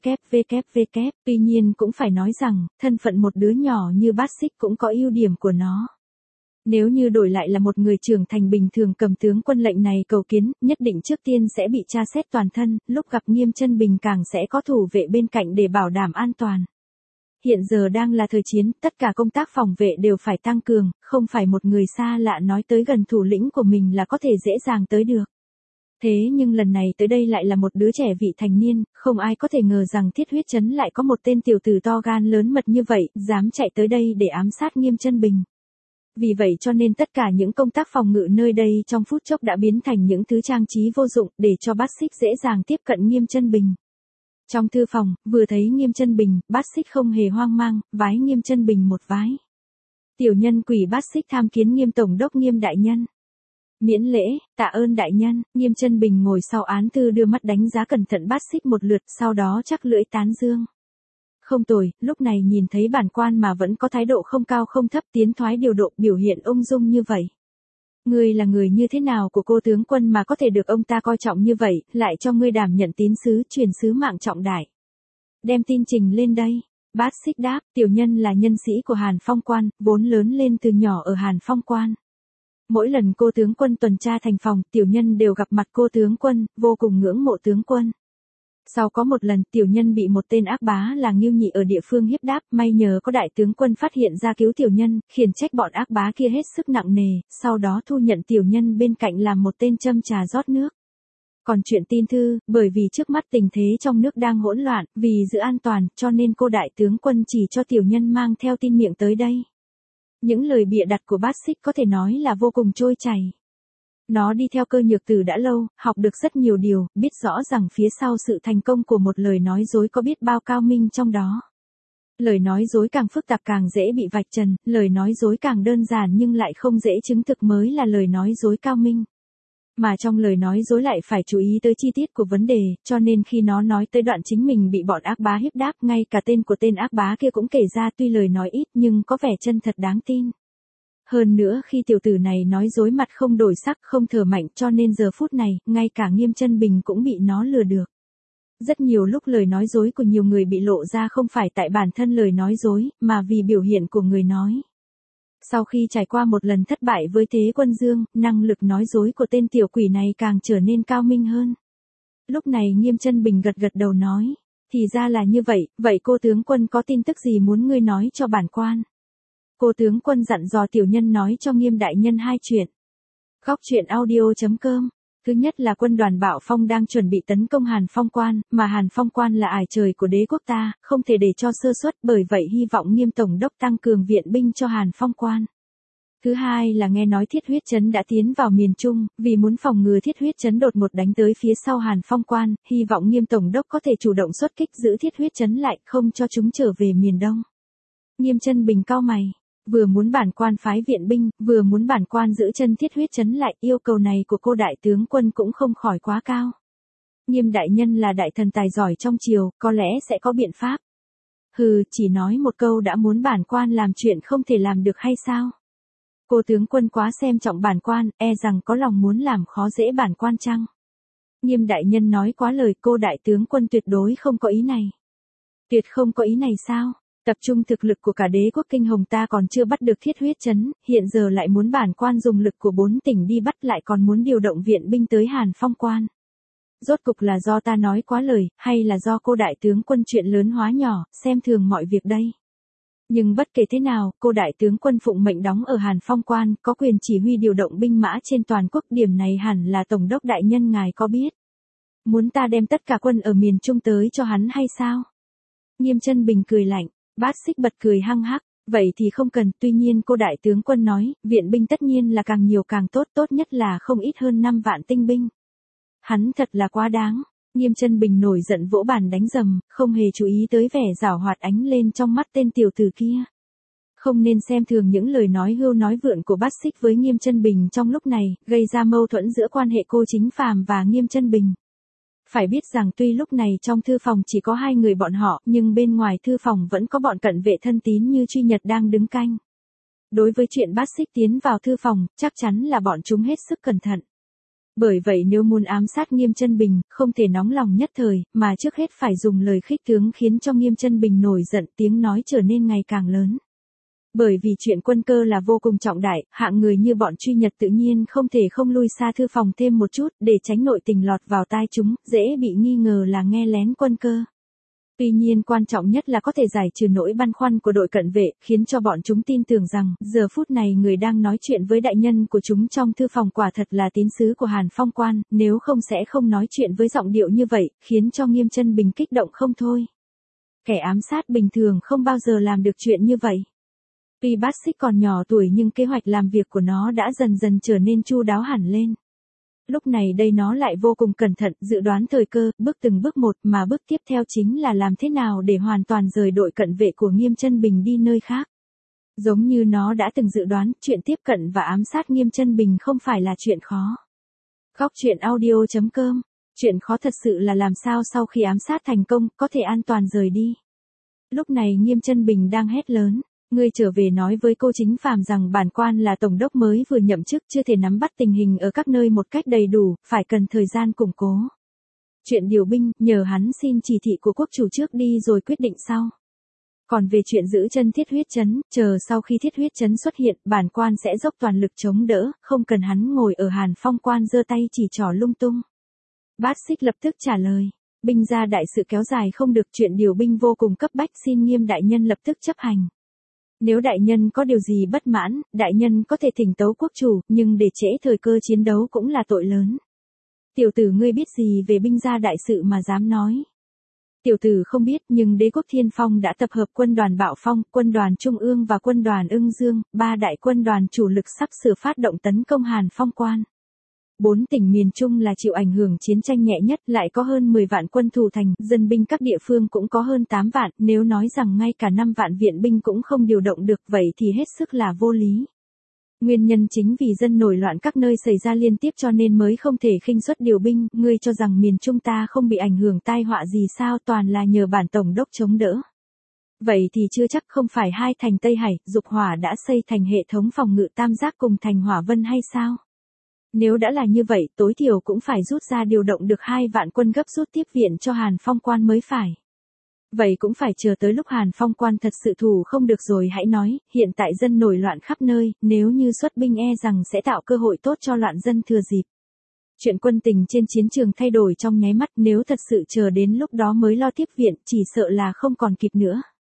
www, tuy nhiên cũng phải nói rằng, thân phận một đứa nhỏ như Bát Xích cũng có ưu điểm của nó. Nếu như đổi lại là một người trưởng thành bình thường cầm tướng quân lệnh này cầu kiến, nhất định trước tiên sẽ bị tra xét toàn thân, lúc gặp Nghiêm Chân Bình càng sẽ có thủ vệ bên cạnh để bảo đảm an toàn. Hiện giờ đang là thời chiến, tất cả công tác phòng vệ đều phải tăng cường, không phải một người xa lạ nói tới gần thủ lĩnh của mình là có thể dễ dàng tới được. Thế nhưng lần này tới đây lại là một đứa trẻ vị thành niên, không ai có thể ngờ rằng Thiết Huyết Trấn lại có một tên tiểu tử to gan lớn mật như vậy, dám chạy tới đây để ám sát Nghiêm Chân Bình. Vì vậy cho nên tất cả những công tác phòng ngự nơi đây trong phút chốc đã biến thành những thứ trang trí vô dụng để cho Bát Xích dễ dàng tiếp cận Nghiêm Chân Bình. Trong thư phòng, vừa thấy Nghiêm Chân Bình, Bát Xích không hề hoang mang, vái Nghiêm Chân Bình một vái. Tiểu nhân quỷ Bát Xích tham kiến Nghiêm tổng đốc Nghiêm đại nhân. Miễn lễ, tạ ơn đại nhân. Nghiêm Chân Bình ngồi sau án thư đưa mắt đánh giá cẩn thận Bát Xích một lượt, sau đó chắc lưỡi tán dương. Không tồi, lúc này nhìn thấy bản quan mà vẫn có thái độ không cao không thấp, tiến thoái điều độ, biểu hiện ung dung như vậy. Ngươi là người như thế nào của cô tướng quân mà có thể được ông ta coi trọng như vậy, lại cho ngươi đảm nhận tín sứ, truyền sứ mạng trọng đại. Đem tin trình lên đây. Bát Xích đáp, tiểu nhân là nhân sĩ của Hàn Phong quan, vốn lớn lên từ nhỏ ở Hàn Phong quan. Mỗi lần cô tướng quân tuần tra thành phòng, tiểu nhân đều gặp mặt cô tướng quân, vô cùng ngưỡng mộ tướng quân. Sau có một lần, tiểu nhân bị một tên ác bá là Ngưu Nhị ở địa phương hiếp đáp, may nhờ có đại tướng quân phát hiện ra cứu tiểu nhân, khiển trách bọn ác bá kia hết sức nặng nề, sau đó thu nhận tiểu nhân bên cạnh làm một tên châm trà rót nước. Còn chuyện tin thư, bởi vì trước mắt tình thế trong nước đang hỗn loạn, vì giữ an toàn, cho nên cô đại tướng quân chỉ cho tiểu nhân mang theo tin miệng tới đây. Những lời bịa đặt của Bát Xích có thể nói là vô cùng trôi chảy. Nó đi theo Cơ Nhược Tử đã lâu, học được rất nhiều điều, biết rõ rằng phía sau sự thành công của một lời nói dối có biết bao cao minh trong đó. Lời nói dối càng phức tạp càng dễ bị vạch trần, lời nói dối càng đơn giản nhưng lại không dễ chứng thực mới là lời nói dối cao minh. Mà trong lời nói dối lại phải chú ý tới chi tiết của vấn đề, cho nên khi nó nói tới đoạn chính mình bị bọn ác bá hiếp đáp, ngay cả tên của tên ác bá kia cũng kể ra, tuy lời nói ít nhưng có vẻ chân thật đáng tin. Hơn nữa khi tiểu tử này nói dối mặt không đổi sắc không thở mạnh, cho nên giờ phút này, ngay cả Nghiêm Chân Bình cũng bị nó lừa được. Rất nhiều lúc lời nói dối của nhiều người bị lộ ra không phải tại bản thân lời nói dối, mà vì biểu hiện của người nói. Sau khi trải qua một lần thất bại với Thế Quân Dương, năng lực nói dối của tên tiểu quỷ này càng trở nên cao minh hơn. Lúc này Nghiêm Chân Bình gật gật đầu nói, thì ra là như vậy, vậy cô tướng quân có tin tức gì muốn ngươi nói cho bản quan? Cô tướng quân dặn dò tiểu nhân nói cho Nghiêm đại nhân hai chuyện. Góc truyện audio.com Thứ nhất là quân đoàn Bạo Phong đang chuẩn bị tấn công Hàn Phong Quan, mà Hàn Phong Quan là ải trời của đế quốc ta, không thể để cho sơ suất, bởi vậy hy vọng Nghiêm tổng đốc tăng cường viện binh cho Hàn Phong Quan. Thứ hai là nghe nói Thiết Huyết Trấn đã tiến vào miền Trung, vì muốn phòng ngừa Thiết Huyết Trấn đột ngột đánh tới phía sau Hàn Phong Quan, hy vọng Nghiêm tổng đốc có thể chủ động xuất kích giữ Thiết Huyết Trấn lại, không cho chúng trở về miền Đông. Nghiêm Chân Bình cau mày, vừa muốn bản quan phái viện binh, vừa muốn bản quan giữ chân Thiết Huyết Trấn lại, yêu cầu này của cô đại tướng quân cũng không khỏi quá cao. Nghiêm đại nhân là đại thần tài giỏi trong triều, có lẽ sẽ có biện pháp. Hừ, chỉ nói một câu đã muốn bản quan làm chuyện không thể làm được hay sao? Cô tướng quân quá xem trọng bản quan, e rằng có lòng muốn làm khó dễ bản quan chăng? Nghiêm đại nhân nói quá lời, cô đại tướng quân tuyệt đối không có ý này. Tuyệt không có ý này sao? Tập trung thực lực của cả đế quốc Kinh Hồng ta còn chưa bắt được Thiết Huyết Trấn, hiện giờ lại muốn bản quan dùng lực của 4 tỉnh đi bắt, lại còn muốn điều động viện binh tới Hàn Phong Quan. Rốt cục là do ta nói quá lời, hay là do cô đại tướng quân chuyện lớn hóa nhỏ, xem thường mọi việc đây? Nhưng bất kể thế nào, cô đại tướng quân phụng mệnh đóng ở Hàn Phong Quan, có quyền chỉ huy điều động binh mã trên toàn quốc, điểm này hẳn là tổng đốc đại nhân ngài có biết. Muốn ta đem tất cả quân ở miền Trung tới cho hắn hay sao? Nghiêm Chân Bình cười lạnh, Bát Xích bật cười hăng hắc, vậy thì không cần, tuy nhiên cô đại tướng quân nói, viện binh tất nhiên là càng nhiều càng tốt, tốt nhất là không ít hơn 5 vạn tinh binh. Hắn thật là quá đáng. Nghiêm Chân Bình nổi giận vỗ bàn đánh rầm, không hề chú ý tới vẻ giảo hoạt ánh lên trong mắt tên tiểu tử kia. Không nên xem thường những lời nói hưu nói vượn của Bát Xích với Nghiêm Chân Bình trong lúc này, gây ra mâu thuẫn giữa quan hệ cô Chính Phàm và Nghiêm Chân Bình. Phải biết rằng tuy lúc này trong thư phòng chỉ có 2 người bọn họ, nhưng bên ngoài thư phòng vẫn có bọn cận vệ thân tín như Truy Nhật đang đứng canh. Đối với chuyện Bát Xích tiến vào thư phòng, chắc chắn là bọn chúng hết sức cẩn thận. Bởi vậy nếu muốn ám sát Nghiêm Chân Bình, không thể nóng lòng nhất thời, mà trước hết phải dùng lời khích tướng khiến cho Nghiêm Chân Bình nổi giận, tiếng nói trở nên ngày càng lớn. Bởi vì chuyện quân cơ là vô cùng trọng đại, hạng người như bọn Truy Nhật tự nhiên không thể không lui xa thư phòng thêm một chút, để tránh nội tình lọt vào tai chúng, dễ bị nghi ngờ là nghe lén quân cơ. Tuy nhiên quan trọng nhất là có thể giải trừ nỗi băn khoăn của đội cận vệ, khiến cho bọn chúng tin tưởng rằng, giờ phút này người đang nói chuyện với đại nhân của chúng trong thư phòng quả thật là tín sứ của Hàn Phong Quan, nếu không sẽ không nói chuyện với giọng điệu như vậy, khiến cho Nghiêm Chân Bình kích động không thôi. Kẻ ám sát bình thường không bao giờ làm được chuyện như vậy. Tuy Bát Xích còn nhỏ tuổi nhưng kế hoạch làm việc của nó đã dần dần trở nên chu đáo hẳn lên. Lúc này đây nó lại vô cùng cẩn thận, dự đoán thời cơ, bước từng bước một, mà bước tiếp theo chính là làm thế nào để hoàn toàn rời đội cận vệ của Nghiêm Chân Bình đi nơi khác. Giống như nó đã từng dự đoán, chuyện tiếp cận và ám sát Nghiêm Chân Bình không phải là chuyện khó. Góc truyện audio.com. Chuyện khó thật sự là làm sao sau khi ám sát thành công, có thể an toàn rời đi. Lúc này Nghiêm Chân Bình đang hét lớn. Ngươi trở về nói với cô Chính Phàm rằng bản quan là tổng đốc mới vừa nhậm chức, chưa thể nắm bắt tình hình ở các nơi một cách đầy đủ, phải cần thời gian củng cố. Chuyện điều binh, nhờ hắn xin chỉ thị của quốc chủ trước đi rồi quyết định sau. Còn về chuyện giữ chân Thiết Huyết Trấn, chờ sau khi Thiết Huyết Trấn xuất hiện, bản quan sẽ dốc toàn lực chống đỡ, không cần hắn ngồi ở Hàn Phong Quan giơ tay chỉ trỏ lung tung. Bát Xích lập tức trả lời. Binh gia đại sự kéo dài không được, chuyện điều binh vô cùng cấp bách, xin Nghiêm đại nhân lập tức chấp hành. Nếu đại nhân có điều gì bất mãn, đại nhân có thể thỉnh tấu quốc chủ, nhưng để trễ thời cơ chiến đấu cũng là tội lớn. Tiểu tử ngươi biết gì về binh gia đại sự mà dám nói? Tiểu tử không biết, nhưng đế quốc Thiên Phong đã tập hợp quân đoàn Bạo Phong, quân đoàn Trung ương và quân đoàn Ưng Dương, 3 đại quân đoàn chủ lực sắp sửa phát động tấn công Hàn Phong Quan. 4 tỉnh miền Trung là chịu ảnh hưởng chiến tranh nhẹ nhất, lại có hơn 10 vạn quân thủ thành, dân binh các địa phương cũng có hơn 8 vạn, nếu nói rằng ngay cả 5 vạn viện binh cũng không điều động được, vậy thì hết sức là vô lý. Nguyên nhân chính vì dân nổi loạn các nơi xảy ra liên tiếp cho nên mới không thể khinh suất điều binh, ngươi cho rằng miền Trung ta không bị ảnh hưởng tai họa gì sao, toàn là nhờ bản tổng đốc chống đỡ. Vậy thì chưa chắc, không phải 2 thành Tây Hải, Dục Hỏa đã xây thành hệ thống phòng ngự tam giác cùng thành Hỏa Vân hay sao? Nếu đã là như vậy, tối thiểu cũng phải rút ra điều động được 2 vạn quân gấp rút tiếp viện cho Hàn Phong Quan mới phải. Vậy cũng phải chờ tới lúc Hàn Phong Quan thật sự thủ không được rồi hãy nói, hiện tại dân nổi loạn khắp nơi, nếu như xuất binh e rằng sẽ tạo cơ hội tốt cho loạn dân thừa dịp. Chuyện quân tình trên chiến trường thay đổi trong nháy mắt, nếu thật sự chờ đến lúc đó mới lo tiếp viện, chỉ sợ là không còn kịp nữa.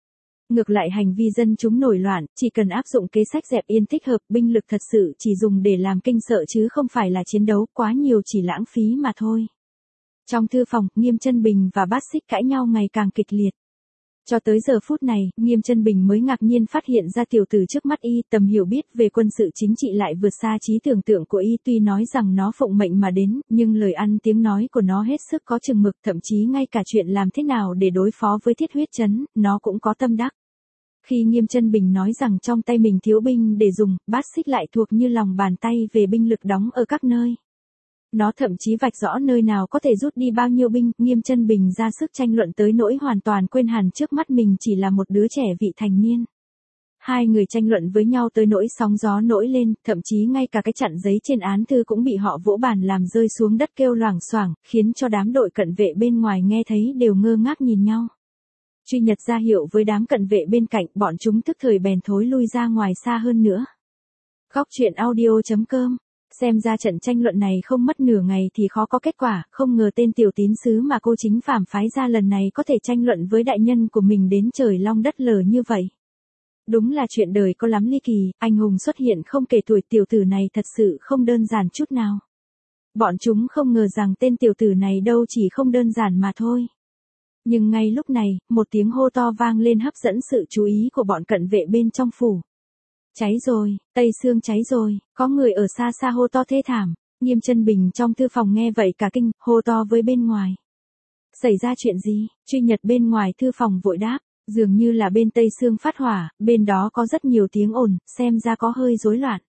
Ngược lại hành vi dân chúng nổi loạn, chỉ cần áp dụng kế sách dẹp yên thích hợp, binh lực thật sự chỉ dùng để làm kinh sợ chứ không phải là chiến đấu, quá nhiều chỉ lãng phí mà thôi. Trong thư phòng, Nghiêm Chân Bình và Bát Xích cãi nhau ngày càng kịch liệt. Cho tới giờ phút này, Nghiêm Chân Bình mới ngạc nhiên phát hiện ra tiểu tử trước mắt y tầm hiểu biết về quân sự chính trị lại vượt xa trí tưởng tượng của y, tuy nói rằng nó phụng mệnh mà đến, nhưng lời ăn tiếng nói của nó hết sức có chừng mực, thậm chí ngay cả chuyện làm thế nào để đối phó với Thiết Huyết Trấn, nó cũng có tâm đắc. Khi Nghiêm Chân Bình nói rằng trong tay mình thiếu binh để dùng, Bát Xích lại thuộc như lòng bàn tay về binh lực đóng ở các nơi. Nó thậm chí vạch rõ nơi nào có thể rút đi bao nhiêu binh, Nghiêm Chân Bình ra sức tranh luận tới nỗi hoàn toàn quên hẳn trước mắt mình chỉ là một đứa trẻ vị thành niên. Hai người tranh luận với nhau tới nỗi sóng gió nổi lên, thậm chí ngay cả cái chặn giấy trên án thư cũng bị họ vỗ bàn làm rơi xuống đất kêu loảng xoảng, khiến cho đám đội cận vệ bên ngoài nghe thấy đều ngơ ngác nhìn nhau. Truy Nhật ra hiệu với đám cận vệ bên cạnh, bọn chúng tức thời bèn thối lui ra ngoài xa hơn nữa. Góc truyện audio.com. Xem ra trận tranh luận này không mất nửa ngày thì khó có kết quả, không ngờ tên tiểu tín sứ mà cô chính phàm phái ra lần này có thể tranh luận với đại nhân của mình đến trời long đất lở như vậy. Đúng là chuyện đời có lắm ly kỳ, anh hùng xuất hiện không kể tuổi, tiểu tử này thật sự không đơn giản chút nào. Bọn chúng không ngờ rằng tên tiểu tử này đâu chỉ không đơn giản mà thôi. Nhưng ngay lúc này, một tiếng hô to vang lên hấp dẫn sự chú ý của bọn cận vệ bên trong phủ. Cháy rồi, Tây Sương cháy rồi, có người ở xa xa hô to thê thảm. Nghiêm Chân Bình trong thư phòng nghe vậy cả kinh, hô to với bên ngoài. Xảy ra chuyện gì? Truy Nhật bên ngoài thư phòng vội đáp, dường như là bên Tây Sương phát hỏa, bên đó có rất nhiều tiếng ồn, xem ra có hơi rối loạn.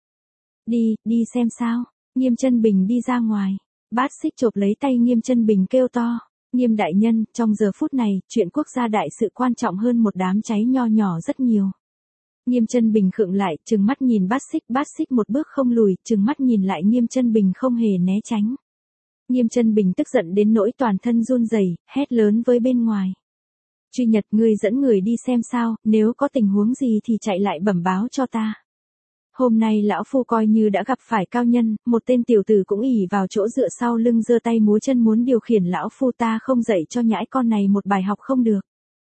Đi xem sao. Nghiêm Chân Bình đi ra ngoài. Bát Xích chộp lấy tay Nghiêm Chân Bình kêu to. Nghiêm đại nhân, trong giờ phút này, chuyện quốc gia đại sự quan trọng hơn một đám cháy nho nhỏ rất nhiều. Nghiêm Chân Bình khựng lại, trừng mắt nhìn Bát Xích một bước không lùi, trừng mắt nhìn lại Nghiêm Chân Bình không hề né tránh. Nghiêm Chân Bình tức giận đến nỗi toàn thân run rẩy, hét lớn với bên ngoài. Truy Nhật, ngươi dẫn người đi xem sao, nếu có tình huống gì thì chạy lại bẩm báo cho ta. Hôm nay lão phu coi như đã gặp phải cao nhân, một tên tiểu tử cũng ỷ vào chỗ dựa sau lưng giơ tay múa chân muốn điều khiển lão phu, ta không dạy cho nhãi con này một bài học không được.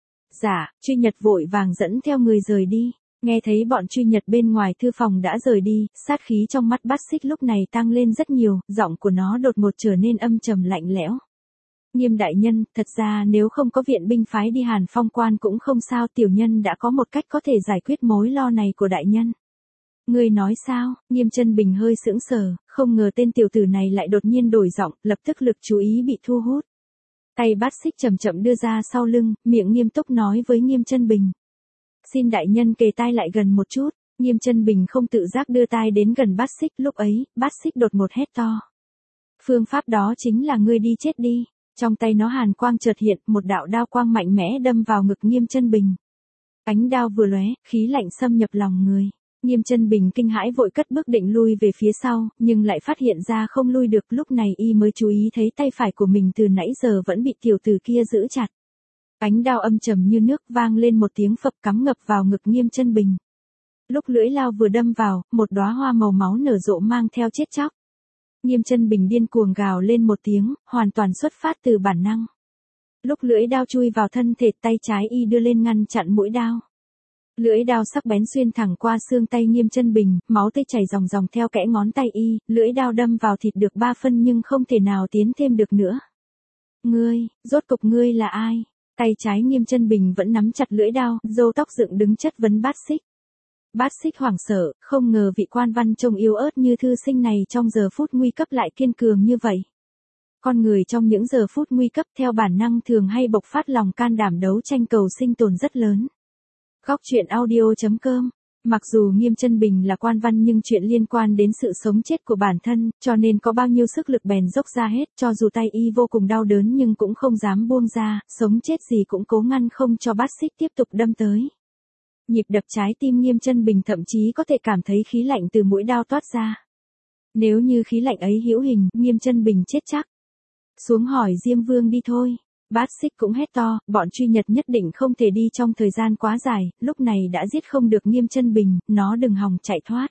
Dạ, Truy Nhật vội vàng dẫn theo người rời đi. Nghe thấy bọn Truy Nhật bên ngoài thư phòng đã rời đi, sát khí trong mắt Bát Xích lúc này tăng lên rất nhiều, giọng của nó đột ngột trở nên âm trầm lạnh lẽo. Nghiêm đại nhân, thật ra nếu không có viện binh phái đi Hàn Phong quan cũng không sao, tiểu nhân đã có một cách có thể giải quyết mối lo này của đại nhân. Ngươi nói sao? Nghiêm Chân Bình hơi sững sờ, không ngờ tên tiểu tử này lại đột nhiên đổi giọng, lập tức lực chú ý bị thu hút. Tay Bát Xích chậm chậm đưa ra sau lưng, miệng nghiêm túc nói với Nghiêm Chân Bình. Xin đại nhân kề tai lại gần một chút. Nghiêm Chân Bình không tự giác đưa tai đến gần Bát Xích, lúc ấy, Bát Xích đột ngột hét to. Phương pháp đó chính là ngươi đi chết đi. Trong tay nó hàn quang chợt hiện, một đạo đao quang mạnh mẽ đâm vào ngực Nghiêm Chân Bình. Ánh đao vừa lóe, khí lạnh xâm nhập lòng người. Nghiêm Chân Bình kinh hãi vội cất bước định lui về phía sau, nhưng lại phát hiện ra không lui được, lúc này y mới chú ý thấy tay phải của mình từ nãy giờ vẫn bị tiểu tử kia giữ chặt. Ánh đao âm trầm như nước vang lên một tiếng phập cắm ngập vào ngực Nghiêm Chân Bình. Lúc lưỡi lao vừa đâm vào, một đóa hoa màu máu nở rộ mang theo chết chóc. Nghiêm Chân Bình điên cuồng gào lên một tiếng, hoàn toàn xuất phát từ bản năng. Lúc lưỡi đao chui vào thân thể, tay trái y đưa lên ngăn chặn mũi đao. Lưỡi đao sắc bén xuyên thẳng qua xương tay Nghiêm Chân Bình, máu tươi chảy ròng ròng theo kẽ ngón tay y, lưỡi đao đâm vào thịt được 3 phân nhưng không thể nào tiến thêm được nữa. Ngươi, rốt cục ngươi là ai? Tay trái Nghiêm Chân Bình vẫn nắm chặt lưỡi đao, râu tóc dựng đứng chất vấn Bát Xích. Bát Xích hoảng sợ, không ngờ vị quan văn trông yếu ớt như thư sinh này trong giờ phút nguy cấp lại kiên cường như vậy. Con người trong những giờ phút nguy cấp theo bản năng thường hay bộc phát lòng can đảm đấu tranh cầu sinh tồn rất lớn. Góc truyện audio.com. Mặc dù Nghiêm Chân Bình là quan văn nhưng chuyện liên quan đến sự sống chết của bản thân, cho nên có bao nhiêu sức lực bèn dốc ra hết, cho dù tay y vô cùng đau đớn nhưng cũng không dám buông ra, sống chết gì cũng cố ngăn không cho Bát Xích tiếp tục đâm tới. Nhịp đập trái tim Nghiêm Chân Bình thậm chí có thể cảm thấy khí lạnh từ mũi đao toát ra. Nếu như khí lạnh ấy hữu hình, Nghiêm Chân Bình chết chắc. Xuống hỏi Diêm Vương đi thôi. Bát Xích cũng hét to, bọn Truy Nhật nhất định không thể đi trong thời gian quá dài, lúc này đã giết không được Nghiêm Chân Bình, nó đừng hòng chạy thoát.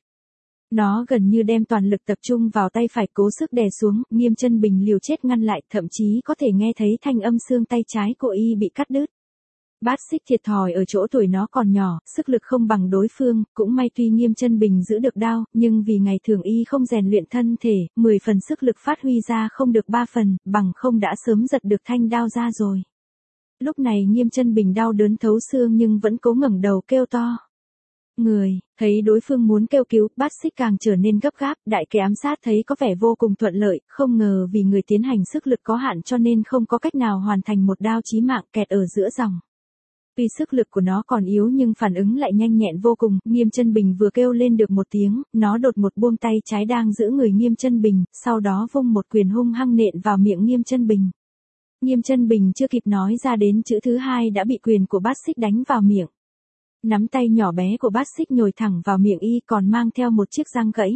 Nó gần như đem toàn lực tập trung vào tay phải cố sức đè xuống, Nghiêm Chân Bình liều chết ngăn lại, thậm chí có thể nghe thấy thanh âm xương tay trái của y bị cắt đứt. Bát Xích thiệt thòi ở chỗ tuổi nó còn nhỏ, sức lực không bằng đối phương, cũng may tuy Nghiêm Chân Bình giữ được đao, nhưng vì ngày thường y không rèn luyện thân thể, 10 phần sức lực phát huy ra không được 3 phần, bằng không đã sớm giật được thanh đao ra rồi. Lúc này Nghiêm Chân Bình đau đớn thấu xương nhưng vẫn cố ngẩng đầu kêu to. Người, thấy đối phương muốn kêu cứu, Bát Xích càng trở nên gấp gáp, đại kế ám sát thấy có vẻ vô cùng thuận lợi, không ngờ vì người tiến hành sức lực có hạn cho nên không có cách nào hoàn thành một đao chí mạng kẹt ở giữa dòng. Tuy sức lực của nó còn yếu nhưng phản ứng lại nhanh nhẹn vô cùng, Nghiêm Chân Bình vừa kêu lên được một tiếng, nó đột một buông tay trái đang giữ người Nghiêm Chân Bình, sau đó vung một quyền hung hăng nện vào miệng Nghiêm Chân Bình. Nghiêm Chân Bình chưa kịp nói ra đến chữ thứ hai đã bị quyền của Bát Xích đánh vào miệng. Nắm tay nhỏ bé của Bát Xích nhồi thẳng vào miệng y còn mang theo một chiếc răng gãy.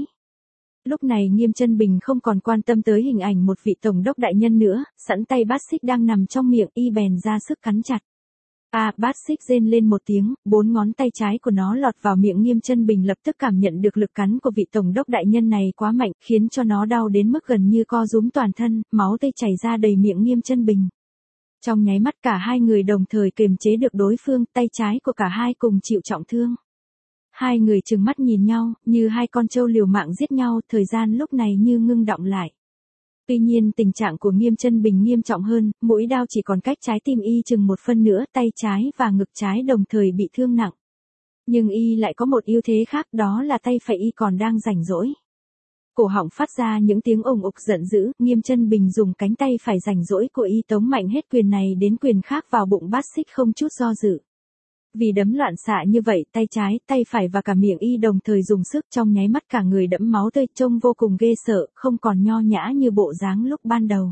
Lúc này Nghiêm Chân Bình không còn quan tâm tới hình ảnh một vị tổng đốc đại nhân nữa, sẵn tay Bát Xích đang nằm trong miệng y bèn ra sức cắn chặt. Bát Xích rên lên một tiếng, 4 ngón tay trái của nó lọt vào miệng Nghiêm Chân Bình lập tức cảm nhận được lực cắn của vị tổng đốc đại nhân này quá mạnh, khiến cho nó đau đến mức gần như co rúm toàn thân, máu tươi chảy ra đầy miệng Nghiêm Chân Bình. Trong nháy mắt cả hai người đồng thời kiềm chế được đối phương, tay trái của cả hai cùng chịu trọng thương. Hai người trừng mắt nhìn nhau, như hai con trâu liều mạng giết nhau, thời gian lúc này như ngưng đọng lại. Tuy nhiên tình trạng của Nghiêm Chân Bình nghiêm trọng hơn, mũi đao chỉ còn cách trái tim y chừng 1 phân nữa, tay trái và ngực trái đồng thời bị thương nặng. Nhưng y lại có một ưu thế khác, đó là tay phải y còn đang rảnh rỗi. Cổ họng phát ra những tiếng ồng ục giận dữ, Nghiêm Chân Bình dùng cánh tay phải rảnh rỗi của y tống mạnh hết quyền này đến quyền khác vào bụng Bát Xích không chút do dự. Vì đấm loạn xạ như vậy, tay trái, tay phải và cả miệng y đồng thời dùng sức, trong nháy mắt cả người đẫm máu tươi, trông vô cùng ghê sợ, không còn nho nhã như bộ dáng lúc ban đầu.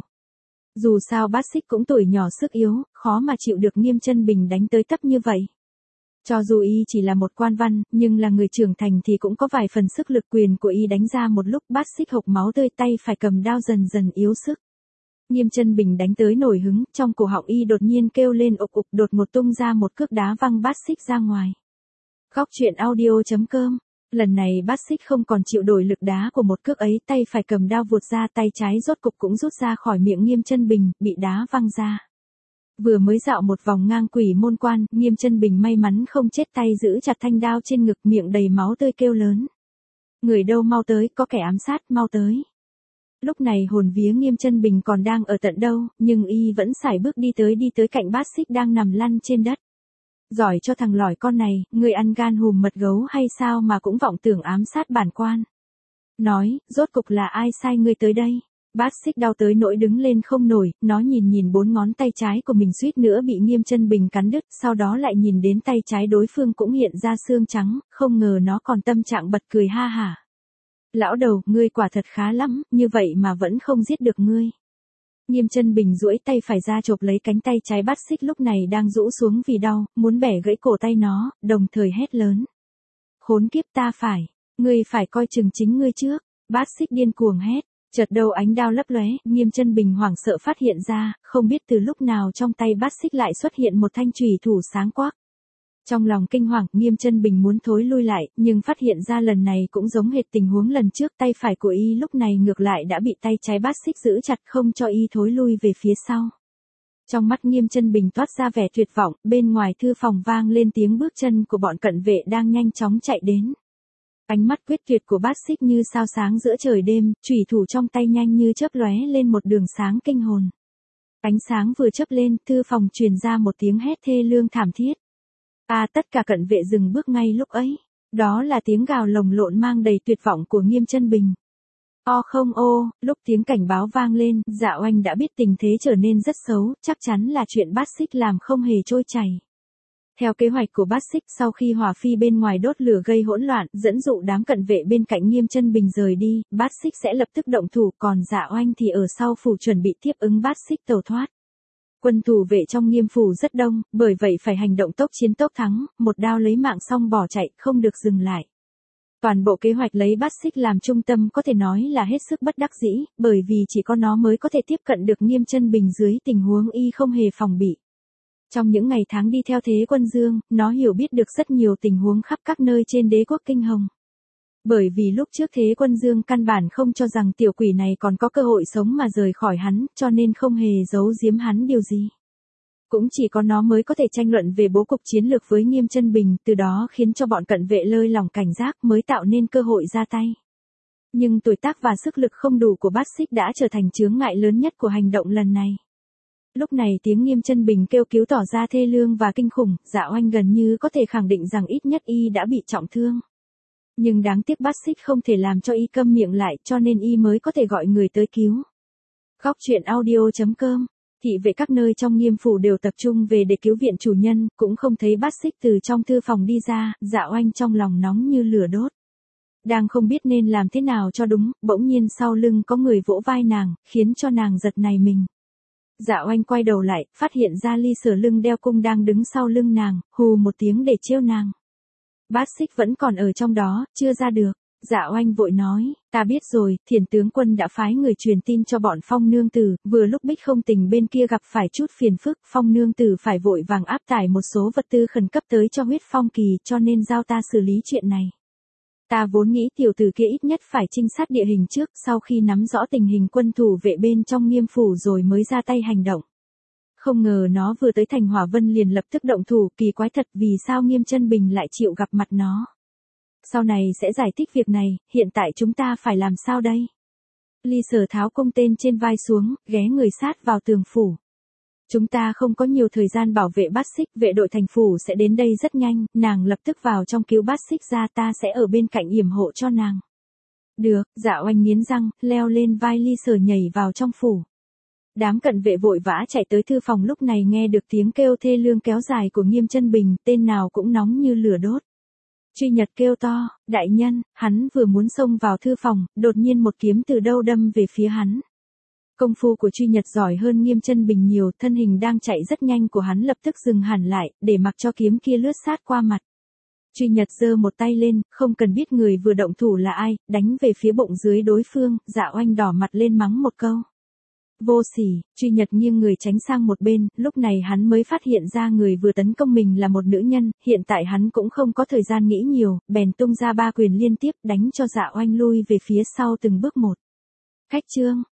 Dù sao Bát Xích cũng tuổi nhỏ sức yếu, khó mà chịu được Nghiêm Chân Bình đánh tới tấp như vậy. Cho dù y chỉ là một quan văn, nhưng là người trưởng thành thì cũng có vài phần sức lực, quyền của y đánh ra một lúc, Bát Xích hộc máu tươi, tay phải cầm đao dần dần yếu sức. Nghiêm Chân Bình đánh tới nổi hứng, trong cổ họng y đột nhiên kêu lên ục ục, đột ngột tung ra một cước đá văng Bát Xích ra ngoài. Góc truyện audio.com. Lần này Bát Xích không còn chịu đổi lực đá của một cước ấy, tay phải cầm đao vụt ra, tay trái rốt cục cũng rút ra khỏi miệng Nghiêm Chân Bình, bị đá văng ra. Vừa mới dạo một vòng ngang quỷ môn quan, Nghiêm Chân Bình may mắn không chết, tay giữ chặt thanh đao trên ngực, miệng đầy máu tươi kêu lớn. Người đâu, mau tới, có kẻ ám sát, mau tới. Lúc này hồn vía Nghiêm Chân Bình còn đang ở tận đâu, nhưng y vẫn sải bước đi tới cạnh Bát Xích đang nằm lăn trên đất. Giỏi cho thằng lỏi con này, người ăn gan hùm mật gấu hay sao mà cũng vọng tưởng ám sát bản quan. Nói, rốt cục là ai sai ngươi tới đây? Bát Xích đau tới nỗi đứng lên không nổi, nó nhìn 4 ngón tay trái của mình suýt nữa bị Nghiêm Chân Bình cắn đứt, sau đó lại nhìn đến tay trái đối phương cũng hiện ra xương trắng, không ngờ nó còn tâm trạng bật cười ha hả. Lão đầu, ngươi quả thật khá lắm, như vậy mà vẫn không giết được ngươi. Nghiêm Chân Bình duỗi tay phải ra chộp lấy cánh tay trái Bát Xích lúc này đang rũ xuống vì đau, muốn bẻ gãy cổ tay nó, đồng thời hét lớn. Khốn kiếp, ta phải, ngươi phải coi chừng chính ngươi trước. Bát Xích điên cuồng hét, chợt đầu ánh đao lấp lóe, Nghiêm Chân Bình hoảng sợ phát hiện ra, không biết từ lúc nào trong tay Bát Xích lại xuất hiện một thanh chùy thủ sáng quắc. Trong lòng kinh hoàng, Nghiêm Chân Bình muốn thối lui lại, nhưng phát hiện ra lần này cũng giống hệt tình huống lần trước, tay phải của y lúc này ngược lại đã bị tay trái Bát Xích giữ chặt không cho y thối lui về phía sau. Trong mắt Nghiêm Chân Bình toát ra vẻ tuyệt vọng, bên ngoài thư phòng vang lên tiếng bước chân của bọn cận vệ đang nhanh chóng chạy đến. Ánh mắt quyết tuyệt của Bát Xích như sao sáng giữa trời đêm, chùy thủ trong tay nhanh như chớp lóe lên một đường sáng kinh hồn. Ánh sáng vừa chớp lên, thư phòng truyền ra một tiếng hét thê lương thảm thiết. Tất cả cận vệ dừng bước ngay lúc ấy. Đó là tiếng gào lồng lộn mang đầy tuyệt vọng của Nghiêm Chân Bình. Không ô, lúc tiếng cảnh báo vang lên, Dạ Oanh đã biết tình thế trở nên rất xấu, chắc chắn là chuyện Bát Xích làm không hề trôi chảy. Theo kế hoạch của Bát Xích, sau khi hỏa phi bên ngoài đốt lửa gây hỗn loạn, dẫn dụ đám cận vệ bên cạnh Nghiêm Chân Bình rời đi, Bát Xích sẽ lập tức động thủ, còn Dạ Oanh thì ở sau phủ chuẩn bị tiếp ứng Bát Xích tẩu thoát. Quân thủ vệ trong Nghiêm phủ rất đông, bởi vậy phải hành động tốc chiến tốc thắng, một đao lấy mạng xong bỏ chạy, không được dừng lại. Toàn bộ kế hoạch lấy Bát Xích làm trung tâm có thể nói là hết sức bất đắc dĩ, bởi vì chỉ có nó mới có thể tiếp cận được Nghiêm Chân Bình dưới tình huống y không hề phòng bị. Trong những ngày tháng đi theo Thế Quân Dương, nó hiểu biết được rất nhiều tình huống khắp các nơi trên đế quốc Kinh Hồng. Bởi vì lúc trước Thế Quân Dương căn bản không cho rằng tiểu quỷ này còn có cơ hội sống mà rời khỏi hắn, cho nên không hề giấu giếm hắn điều gì. Cũng chỉ có nó mới có thể tranh luận về bố cục chiến lược với Nghiêm Chân Bình, từ đó khiến cho bọn cận vệ lơi lỏng cảnh giác mới tạo nên cơ hội ra tay. Nhưng tuổi tác và sức lực không đủ của Bát Xích đã trở thành chướng ngại lớn nhất của hành động lần này. Lúc này tiếng Nghiêm Chân Bình kêu cứu tỏ ra thê lương và kinh khủng, Dạ Oanh gần như có thể khẳng định rằng ít nhất y đã bị trọng thương. Nhưng đáng tiếc Bát Xích không thể làm cho y câm miệng lại, cho nên y mới có thể gọi người tới cứu. Góc truyện audio.com. Thị vệ các nơi trong Nghiêm phủ đều tập trung về để cứu viện chủ nhân, cũng không thấy Bát Xích từ trong thư phòng đi ra, Dạ Oanh trong lòng nóng như lửa đốt. Đang không biết nên làm thế nào cho đúng, bỗng nhiên sau lưng có người vỗ vai nàng, khiến cho nàng giật nảy mình. Dạ Oanh quay đầu lại, phát hiện ra Ly Sở lưng đeo cung đang đứng sau lưng nàng, hù một tiếng để trêu nàng. Bát Xích vẫn còn ở trong đó, chưa ra được. Dạ Oanh vội nói, ta biết rồi, Thiền tướng quân đã phái người truyền tin cho bọn Phong nương tử, vừa lúc Bích Không Tình bên kia gặp phải chút phiền phức, Phong nương tử phải vội vàng áp tải một số vật tư khẩn cấp tới cho Huyết Phong Kỳ, cho nên giao ta xử lý chuyện này. Ta vốn nghĩ tiểu tử kia ít nhất phải trinh sát địa hình trước, sau khi nắm rõ tình hình quân thủ vệ bên trong Nghiêm phủ rồi mới ra tay hành động. Không ngờ nó vừa tới thành Hỏa Vân liền lập tức động thủ, kỳ quái thật, vì sao Nghiêm Chân Bình lại chịu gặp mặt nó. Sau này sẽ giải thích việc này, hiện tại chúng ta phải làm sao đây? Ly Sở tháo cung tên trên vai xuống, ghé người sát vào tường phủ. Chúng ta không có nhiều thời gian bảo vệ Bát Xích, vệ đội thành phủ sẽ đến đây rất nhanh, nàng lập tức vào trong cứu Bát Xích ra, ta sẽ ở bên cạnh yểm hộ cho nàng. Được, Dạ Oanh nghiến răng, leo lên vai Ly Sở nhảy vào trong phủ. Đám cận vệ vội vã chạy tới thư phòng, lúc này nghe được tiếng kêu thê lương kéo dài của Nghiêm Chân Bình, tên nào cũng nóng như lửa đốt. Truy Nhật kêu to, đại nhân, hắn vừa muốn xông vào thư phòng, đột nhiên một kiếm từ đâu đâm về phía hắn. Công phu của Truy Nhật giỏi hơn Nghiêm Chân Bình nhiều, thân hình đang chạy rất nhanh của hắn lập tức dừng hẳn lại, để mặc cho kiếm kia lướt sát qua mặt. Truy Nhật giơ một tay lên, không cần biết người vừa động thủ là ai, đánh về phía bụng dưới đối phương, Dạ Oanh đỏ mặt lên mắng một câu. Vô sỉ, Truy Nhật nghiêng người tránh sang một bên, lúc này hắn mới phát hiện ra người vừa tấn công mình là một nữ nhân, hiện tại hắn cũng không có thời gian nghĩ nhiều, bèn tung ra 3 quyền liên tiếp đánh cho Dạ Oanh lui về phía sau từng bước một. Khách trương,